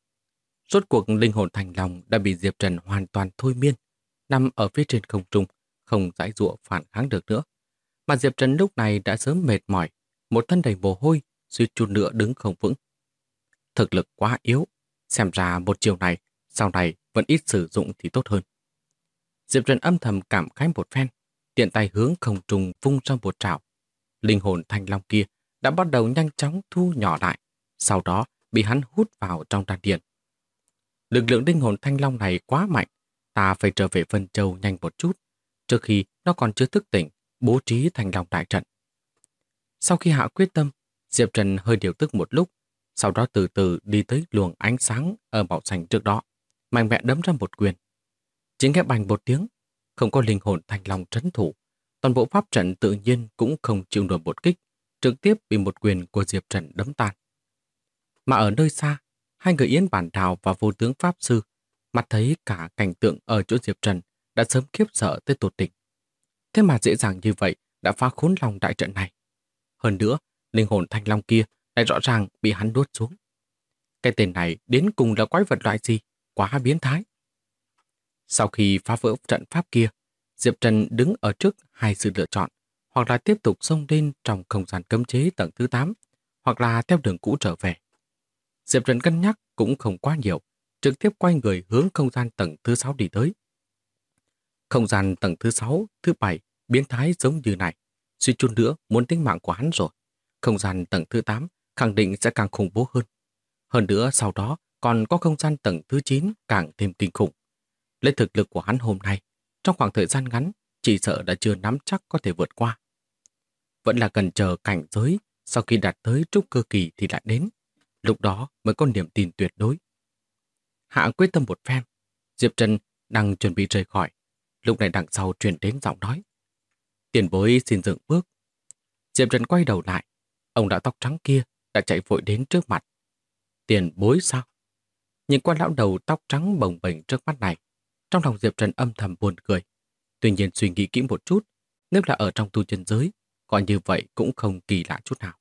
Rốt cuộc linh hồn Thanh Long đã bị Diệp Trần hoàn toàn thôi miên, nằm ở phía trên không trung, không giãy giụa phản kháng được nữa. Mà Diệp Trần lúc này đã sớm mệt mỏi, một thân đầy mồ hôi, suýt chút nữa đứng không vững. thực lực quá yếu. Xem ra một chiều này, sau này vẫn ít sử dụng thì tốt hơn. Diệp Trần âm thầm cảm khái một phen, tiện tay hướng không trung vung ra một trảo. Linh hồn thanh long kia đã bắt đầu nhanh chóng thu nhỏ lại, sau đó bị hắn hút vào trong đan điền. Lực lượng linh hồn thanh long này quá mạnh, ta phải trở về Vân Châu nhanh một chút, trước khi nó còn chưa thức tỉnh, bố trí thanh long đại trận. Sau khi hạ quyết tâm, Diệp Trần hơi điều tức một lúc, sau đó từ từ đi tới luồng ánh sáng ở màu xanh trước đó, mạnh mẽ đấm ra một quyền. Chỉ nghe bành một tiếng, không có linh hồn thanh long trấn thủ, toàn bộ pháp trận tự nhiên cũng không chịu nổi một kích, trực tiếp bị một quyền của Diệp Trần đấm tan. Mà ở nơi xa, hai người Yến Bản Đào và Vô Tướng Pháp Sư mặt thấy cả cảnh tượng ở chỗ Diệp Trần đã sớm khiếp sợ tới tột đỉnh. Thế mà dễ dàng như vậy đã phá khốn lòng đại trận này. Hơn nữa, linh hồn thanh long kia lại rõ ràng bị hắn nuốt xuống. Cái tên này đến cùng là quái vật loại gì, quá biến thái. Sau khi phá vỡ trận pháp kia, Diệp Trần đứng ở trước hai sự lựa chọn, hoặc là tiếp tục xông lên trong không gian cấm chế tầng thứ 8, hoặc là theo đường cũ trở về. Diệp Trần cân nhắc cũng không quá nhiều, trực tiếp quay người hướng không gian tầng thứ 6 đi tới. Không gian tầng thứ 6, thứ 7 biến thái giống như này, suy chút nữa muốn tính mạng của hắn rồi. Không gian tầng thứ 8 khẳng định sẽ càng khủng bố hơn. Hơn nữa sau đó còn có không gian tầng thứ 9 càng thêm kinh khủng. Lấy thực lực của hắn hôm nay, trong khoảng thời gian ngắn, chỉ sợ đã chưa nắm chắc có thể vượt qua. Vẫn là cần chờ cảnh giới, sau khi đạt tới trúc cơ kỳ thì lại đến. Lúc đó mới có niềm tin tuyệt đối. Hạ quyết tâm một phen, Diệp Trần đang chuẩn bị rời khỏi. Lúc này đằng sau truyền đến giọng nói: "Tiền bối xin dừng bước." Diệp Trần quay đầu lại, ông đã tóc trắng kia đã chạy vội đến trước mặt. Tiền bối sao? Nhìn qua lão đầu tóc trắng bồng bềnh trước mắt này, trong lòng Diệp Trần âm thầm buồn cười. Tuy nhiên suy nghĩ kỹ một chút, nếu là ở trong tu chân giới, coi như vậy cũng không kỳ lạ chút nào.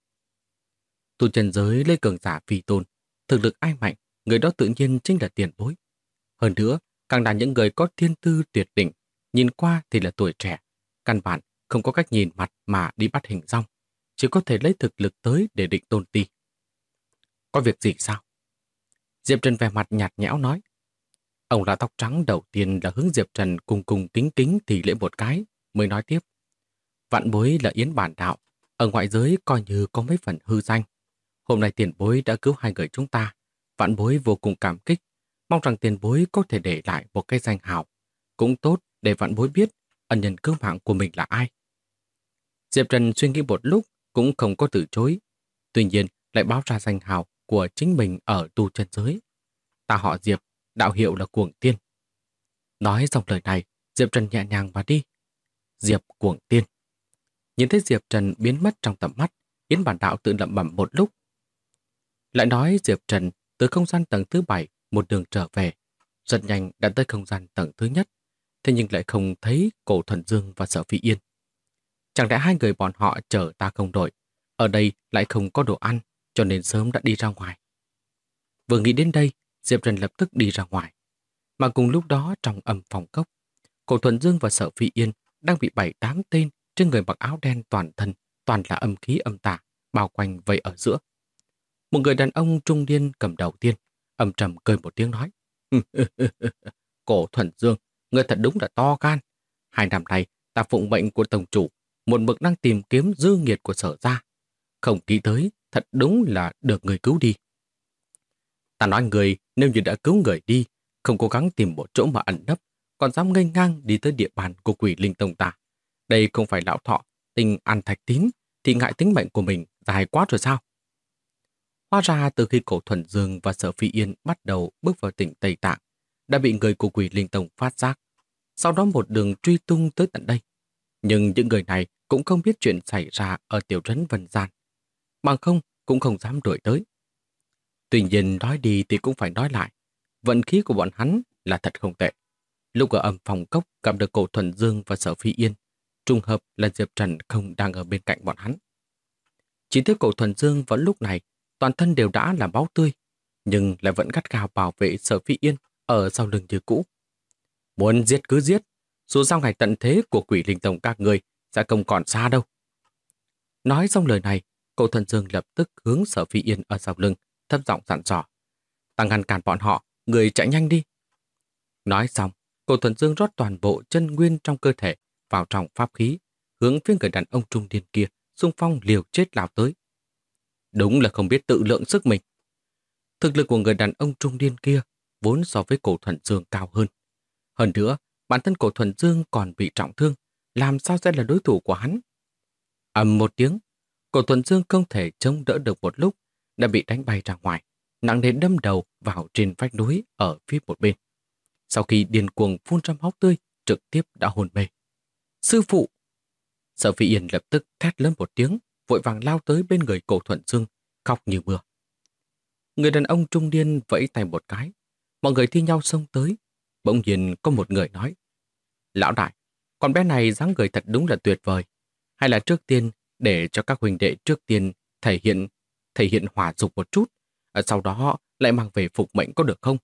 Tu chân giới lấy cường giả phi tôn, thực lực ai mạnh, người đó tự nhiên chính là tiền bối. Hơn nữa, càng là những người có thiên tư tuyệt đỉnh, nhìn qua thì là tuổi trẻ, căn bản không có cách nhìn mặt mà đi bắt hình dong, chỉ có thể lấy thực lực tới để định tôn ti. Có việc gì sao? Diệp Trần vẻ mặt nhạt nhẽo nói. Ông lão tóc trắng đầu tiên là hướng Diệp Trần cùng kính kính thì lễ một cái, mới nói tiếp. Vạn bối là Yến Bản Đạo, ở ngoại giới coi như có mấy phần hư danh. Hôm nay tiền bối đã cứu hai người chúng ta, vạn bối vô cùng cảm kích, mong rằng tiền bối có thể để lại một cái danh hào, cũng tốt để vạn bối biết ân nhân cứu mạng của mình là ai. Diệp Trần suy nghĩ một lúc cũng không có từ chối, tuy nhiên lại báo ra danh hào của chính mình ở tu chân giới. Ta họ Diệp, đạo hiệu là Cuồng Tiên. Nói dòng lời này, Diệp Trần nhẹ nhàng mà đi. Diệp Cuồng Tiên. Nhìn thấy Diệp Trần biến mất trong tầm mắt, Yến Bản Đạo tự lẩm bẩm một lúc. Lại nói Diệp Trần từ không gian tầng thứ 7 một đường trở về, rất nhanh đã tới không gian tầng thứ nhất, thế nhưng lại không thấy Cổ Thuần Dương và Sở Phi Yên. Chẳng lẽ hai người bọn họ chờ ta không đổi, ở đây lại không có đồ ăn, cho nên sớm đã đi ra ngoài. Vừa nghĩ đến đây, Diệp Trần lập tức đi ra ngoài. Mà cùng lúc đó trong âm phòng cốc, Cổ Thuần Dương và Sở Phi Yên đang bị 7-8 tên trên người mặc áo đen toàn thân, toàn là âm khí âm tà, bao quanh vây ở giữa. Một người đàn ông trung niên cầm đầu tiên, âm trầm cười một tiếng nói. Cổ Thuần Dương, người thật đúng là to gan. 2 năm nay, ta phụng mệnh của tổng chủ, một mực đang tìm kiếm dư nghiệt của Sở gia. Không nghĩ tới, thật đúng là được người cứu đi. Ta nói người, nếu như đã cứu người đi, không cố gắng tìm một chỗ mà ẩn nấp, còn dám nghênh ngang đi tới địa bàn của Quỷ Linh Tông ta. Đây không phải lão thọ, tình ăn thạch tín, thì ngại tính mệnh của mình dài quá rồi sao? Hóa ra từ khi Cổ Thuần Dương và Sở Phi Yên bắt đầu bước vào tỉnh Tây Tạng, đã bị người của Quỷ Linh Tông phát giác, sau đó một đường truy tung tới tận đây. Nhưng những người này cũng không biết chuyện xảy ra ở tiểu trấn Vân Gian, bằng không cũng không dám đuổi tới. Tuy nhiên nói đi thì cũng phải nói lại, vận khí của bọn hắn là thật không tệ. Lúc ở âm phòng cốc gặp được Cổ Thuần Dương và Sở Phi Yên, trùng hợp là Diệp Trần không đang ở bên cạnh bọn hắn. Chỉ tiếc Cổ Thuần Dương vào lúc này toàn thân đều đã là máu tươi, nhưng lại vẫn gắt gao bảo vệ Sở Phi Yên ở sau lưng như cũ. Muốn giết cứ giết, dù sao ngày tận thế của Quỷ Linh Tông các người sẽ không còn xa đâu. Nói xong lời này, Cổ Thuần Dương lập tức hướng Sở Phi Yên ở sau lưng, thấp giọng dặn dò. Ta ngăn cản bọn họ, người chạy nhanh đi. Nói xong, Cổ Thuần Dương rót toàn bộ chân nguyên trong cơ thể vào trong pháp khí, hướng phía người đàn ông trung niên kia, xung phong liều chết lao tới. Đúng là không biết tự lượng sức mình. Thực lực của người đàn ông trung niên kia vốn so với Cổ Thuần Dương cao hơn. Hơn nữa, bản thân Cổ Thuần Dương còn bị trọng thương, làm sao sẽ là đối thủ của hắn? Ầm một tiếng, Cổ Thuần Dương không thể chống đỡ được một lúc, đã bị đánh bay ra ngoài, nặng nề đâm đầu vào trên vách núi ở phía một bên. Sau khi điên cuồng phun ra máu tươi, trực tiếp đã hôn mê. Sư phụ! Sở Phi Yên lập tức thét lớn một tiếng, vội vàng lao tới bên người Cổ Thuần Dương, khóc như mưa. Người đàn ông trung niên vẫy tay một cái, mọi người thi nhau xông tới. Bỗng nhiên có một người nói: Lão đại, con bé này dáng người thật đúng là tuyệt vời. Hay là trước tiên để cho các huynh đệ trước tiên thể hiện hỏa dục một chút, sau đó lại mang về phục mệnh có được không?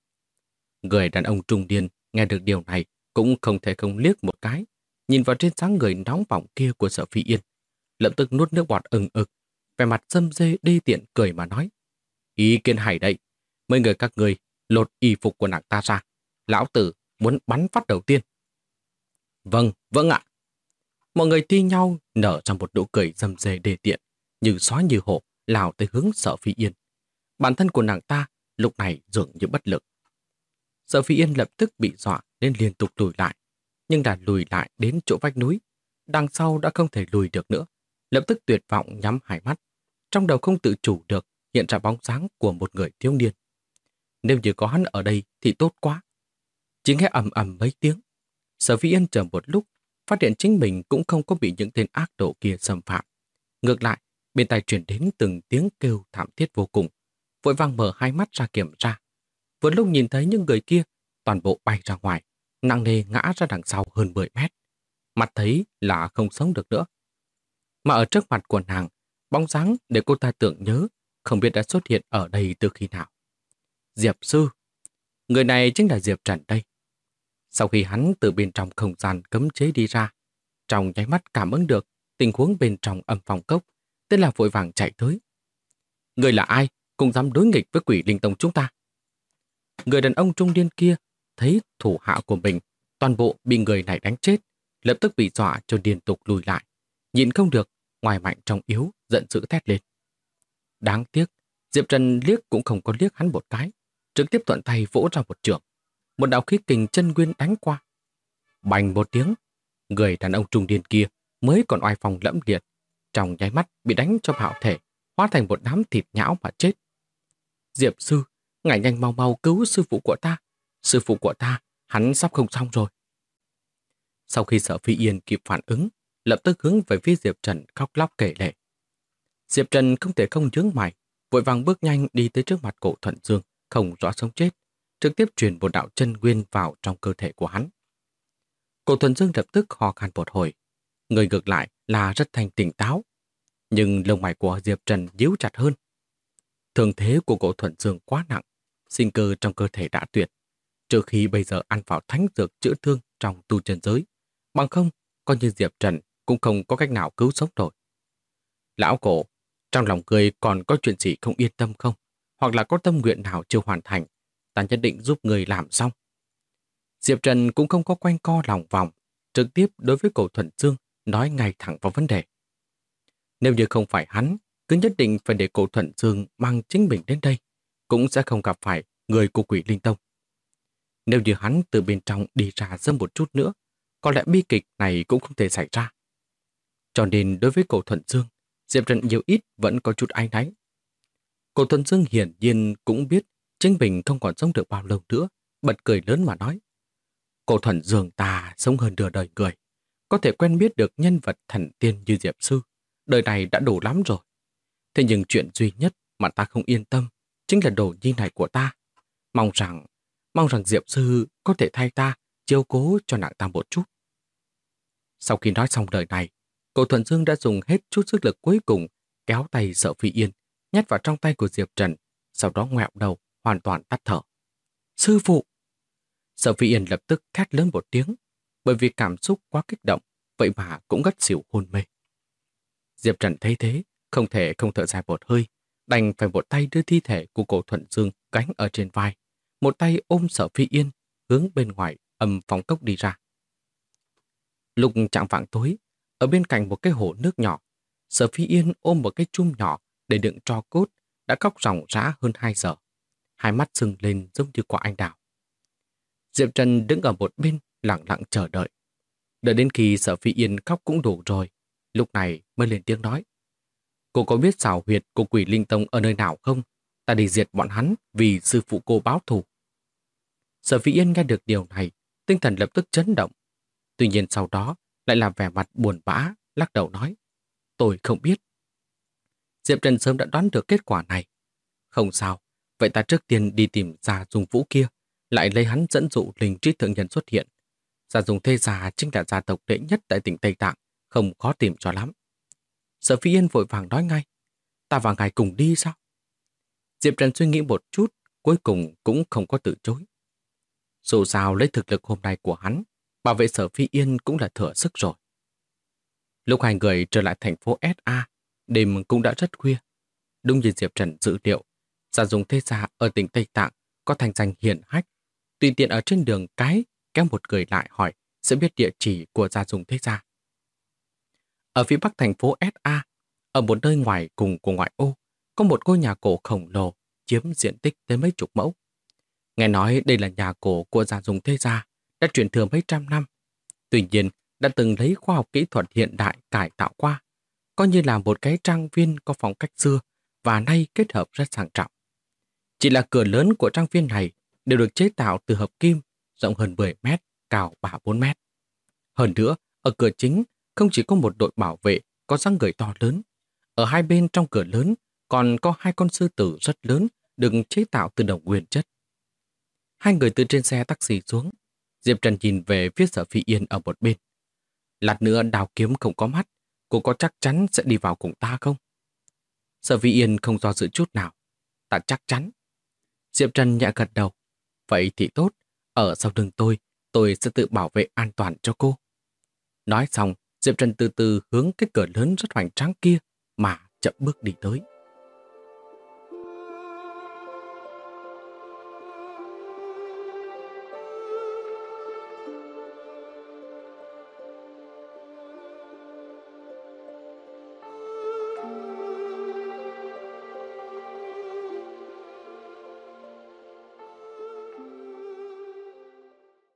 Người đàn ông trung niên nghe được điều này cũng không thể không liếc một cái, nhìn vào trên dáng người nóng bỏng kia của Sở Phi Yên, lập tức nuốt nước bọt ừng ực, vẻ mặt dâm dê đê tiện cười mà nói: Ý kiến hay đấy, mấy người các người lột y phục của nàng ta ra, lão tử muốn bắn phát đầu tiên. Vâng, vâng ạ. Mọi người thi nhau nở ra một nụ cười dâm dê đê tiện, như sói như hổ lao tới hướng Sở Phi Yên. Bản thân của nàng ta lúc này dường như bất lực. Sở Phi Yên lập tức bị dọa nên liên tục lùi lại, nhưng đã lùi lại đến chỗ vách núi, đằng sau đã không thể lùi được nữa, lập tức tuyệt vọng nhắm hai mắt, trong đầu không tự chủ được hiện ra bóng dáng của một người thiếu niên. Nếu như có hắn ở đây thì tốt quá. Chỉ nghe ầm ầm mấy tiếng, Sở Phi Yên chờ một lúc, phát hiện chính mình cũng không có bị những tên ác độ kia xâm phạm. Ngược lại, bên tai truyền đến từng tiếng kêu thảm thiết vô cùng, vội vàng mở hai mắt ra kiểm tra. Vừa lúc nhìn thấy những người kia, toàn bộ bay ra ngoài, nặng nề ngã ra đằng sau hơn 10 mét. Mặt thấy là không sống được nữa. Mà ở trước mặt của nàng, bóng dáng để cô ta tưởng nhớ, không biết đã xuất hiện ở đây từ khi nào. Diệp Sư. Người này chính là Diệp Trần đây. Sau khi hắn từ bên trong không gian cấm chế đi ra, trong nháy mắt cảm ứng được tình huống bên trong âm phòng cốc, tên là vội vàng chạy tới. Người là ai cũng dám đối nghịch với Quỷ Linh Tông chúng ta? Người đàn ông trung niên kia thấy thủ hạ của mình toàn bộ bị người này đánh chết, lập tức bị dọa cho liên tục lùi lại. Nhìn không được, ngoài mạnh trong yếu, giận dữ thét lên. Đáng tiếc, Diệp Trần liếc cũng không có liếc hắn một cái, trực tiếp thuận tay vỗ ra một chưởng. Một đạo khí kình chân nguyên đánh qua. Bành một tiếng, người đàn ông trung niên kia mới còn oai phong lẫm liệt, trong nháy mắt bị đánh cho bạo thể, hóa thành một đám thịt nhão mà chết. Diệp Sư, ngài nhanh mau mau cứu sư phụ của ta. Sư phụ của ta, hắn sắp không xong rồi. Sau khi Sở Phi Yên kịp phản ứng, lập tức hướng về phía Diệp Trần khóc lóc kể lể. Diệp Trần không thể không nhướng mày, vội vàng bước nhanh đi tới trước mặt Cổ Thuần Dương, không rõ sống chết, trực tiếp truyền một đạo chân nguyên vào trong cơ thể của hắn. Cổ Thuần Dương lập tức ho khan một hồi, người ngược lại là rất thanh tỉnh táo, nhưng lông mày của Diệp Trần nhíu chặt hơn. Thương thế của Cổ Thuần Dương quá nặng, sinh cơ trong cơ thể đã tuyệt, trừ khi bây giờ ăn vào thánh dược chữa thương trong tu chân giới, bằng không, coi như Diệp Trần cũng không có cách nào cứu sống nổi. Lão Cổ, trong lòng người còn có chuyện gì không yên tâm không? Hoặc là có tâm nguyện nào chưa hoàn thành, ta nhất định giúp người làm xong. Diệp Trần cũng không có quanh co lòng vòng, trực tiếp đối với Cổ Thuần Dương nói ngay thẳng vào vấn đề. Nếu như không phải hắn, cứ nhất định phải để Cổ Thuần Dương mang chính mình đến đây, cũng sẽ không gặp phải người của Quỷ Linh Tông. Nếu như hắn từ bên trong đi ra dâm một chút nữa, có lẽ bi kịch này cũng không thể xảy ra. Cho nên đối với Cổ Thuần Dương, Diệp Trần nhiều ít vẫn có chút áy náy. Cổ Thuần Dương hiển nhiên cũng biết chính mình không còn sống được bao lâu nữa, bật cười lớn mà nói. Cổ Thuần Dương ta sống hơn nửa đời người, có thể quen biết được nhân vật thần tiên như Diệp Sư, đời này đã đủ lắm rồi. Thế nhưng chuyện duy nhất mà ta không yên tâm chính là đồ nhi này của ta. Mong rằng Diệp Sư có thể thay ta chiếu cố cho nàng ta một chút. Sau khi nói xong lời này, Cổ Thuần Dương đã dùng hết chút sức lực cuối cùng kéo tay Sở Phi Yên nhét vào trong tay của Diệp Trần, sau đó ngoẹo đầu hoàn toàn tắt thở. Sư phụ! Sở Phi Yên lập tức thét lớn một tiếng, bởi vì cảm xúc quá kích động, vậy mà cũng ngất xỉu hôn mê. Diệp Trần thấy thế, không thể không thở dài một hơi, đành phải một tay đưa thi thể của cổ Thuận Dương gánh ở trên vai, một tay ôm Sở Phi Yên hướng bên ngoài âm phòng cốc đi ra. Lúc chạng vạng tối, ở bên cạnh một cái hồ nước nhỏ, Sở Phi Yên ôm một cái chum nhỏ để đựng tro cốt đã khóc ròng rã hơn 2 giờ. Hai mắt sưng lên giống như quả anh đào. Diệp Trần đứng ở một bên lặng lặng chờ đợi. Đợi đến khi Sở Phi Yên khóc cũng đủ rồi, lúc này mới lên tiếng nói. Cô có biết xảo huyệt của Quỷ Linh Tông ở nơi nào không? Ta đi diệt bọn hắn vì sư phụ cô báo thù. Sở Phi Yên nghe được điều này, tinh thần lập tức chấn động. Tuy nhiên sau đó lại làm vẻ mặt buồn bã, lắc đầu nói. Tôi không biết. Diệp Trần sớm đã đoán được kết quả này. Không sao, vậy ta trước tiên đi tìm Gia Dung Vũ kia, lại lấy hắn dẫn dụ Linh Trí Thượng Nhân xuất hiện. Gia Dung Thế Gia chính là gia tộc đệ nhất tại tỉnh Tây Tạng, không khó tìm cho lắm. Sở Phi Yên vội vàng nói ngay. Ta và ngài cùng đi sao? Diệp Trần suy nghĩ một chút, cuối cùng cũng không có từ chối. Dù sao lấy thực lực hôm nay của hắn, bảo vệ Sở Phi Yên cũng là thừa sức rồi. Lúc hai người trở lại thành phố SA, đêm cũng đã rất khuya. Đúng như Diệp Trần dự liệu, Gia Dung Thế Gia ở tỉnh Tây Tạng có thành danh hiển hách. Tùy tiện ở trên đường cái, kéo một người lại hỏi sẽ biết địa chỉ của Gia Dung Thế Gia. Ở phía bắc thành phố SA, ở một nơi ngoài cùng của ngoại ô, có một ngôi nhà cổ khổng lồ chiếm diện tích tới mấy chục mẫu. Nghe nói đây là nhà cổ của Gia Dung Thế Gia, đã truyền thừa mấy trăm năm. Tuy nhiên, đã từng lấy khoa học kỹ thuật hiện đại cải tạo qua, coi như là một cái trang viên có phong cách xưa và nay kết hợp rất sang trọng. Chỉ là cửa lớn của trang viên này đều được chế tạo từ hợp kim, rộng hơn 10 mét, cao 3-4 mét. Hơn nữa, ở cửa chính không chỉ có một đội bảo vệ có dáng người to lớn. Ở hai bên trong cửa lớn còn có 2 con sư tử rất lớn được chế tạo từ đồng nguyên chất. Hai người từ trên xe taxi xuống. Diệp Trần nhìn về phía Sở Phi Yên ở một bên. Lát nữa Đào Kiếm không có mắt, cô có chắc chắn sẽ đi vào cùng ta không? Sở Phi Yên không do dự chút nào. Ta chắc chắn. Diệp Trần nhẹ gật đầu. Vậy thì tốt, ở sau lưng tôi sẽ tự bảo vệ an toàn cho cô. Nói xong, Diệp Trần từ từ hướng cái cửa lớn rất hoành tráng kia mà chậm bước đi tới.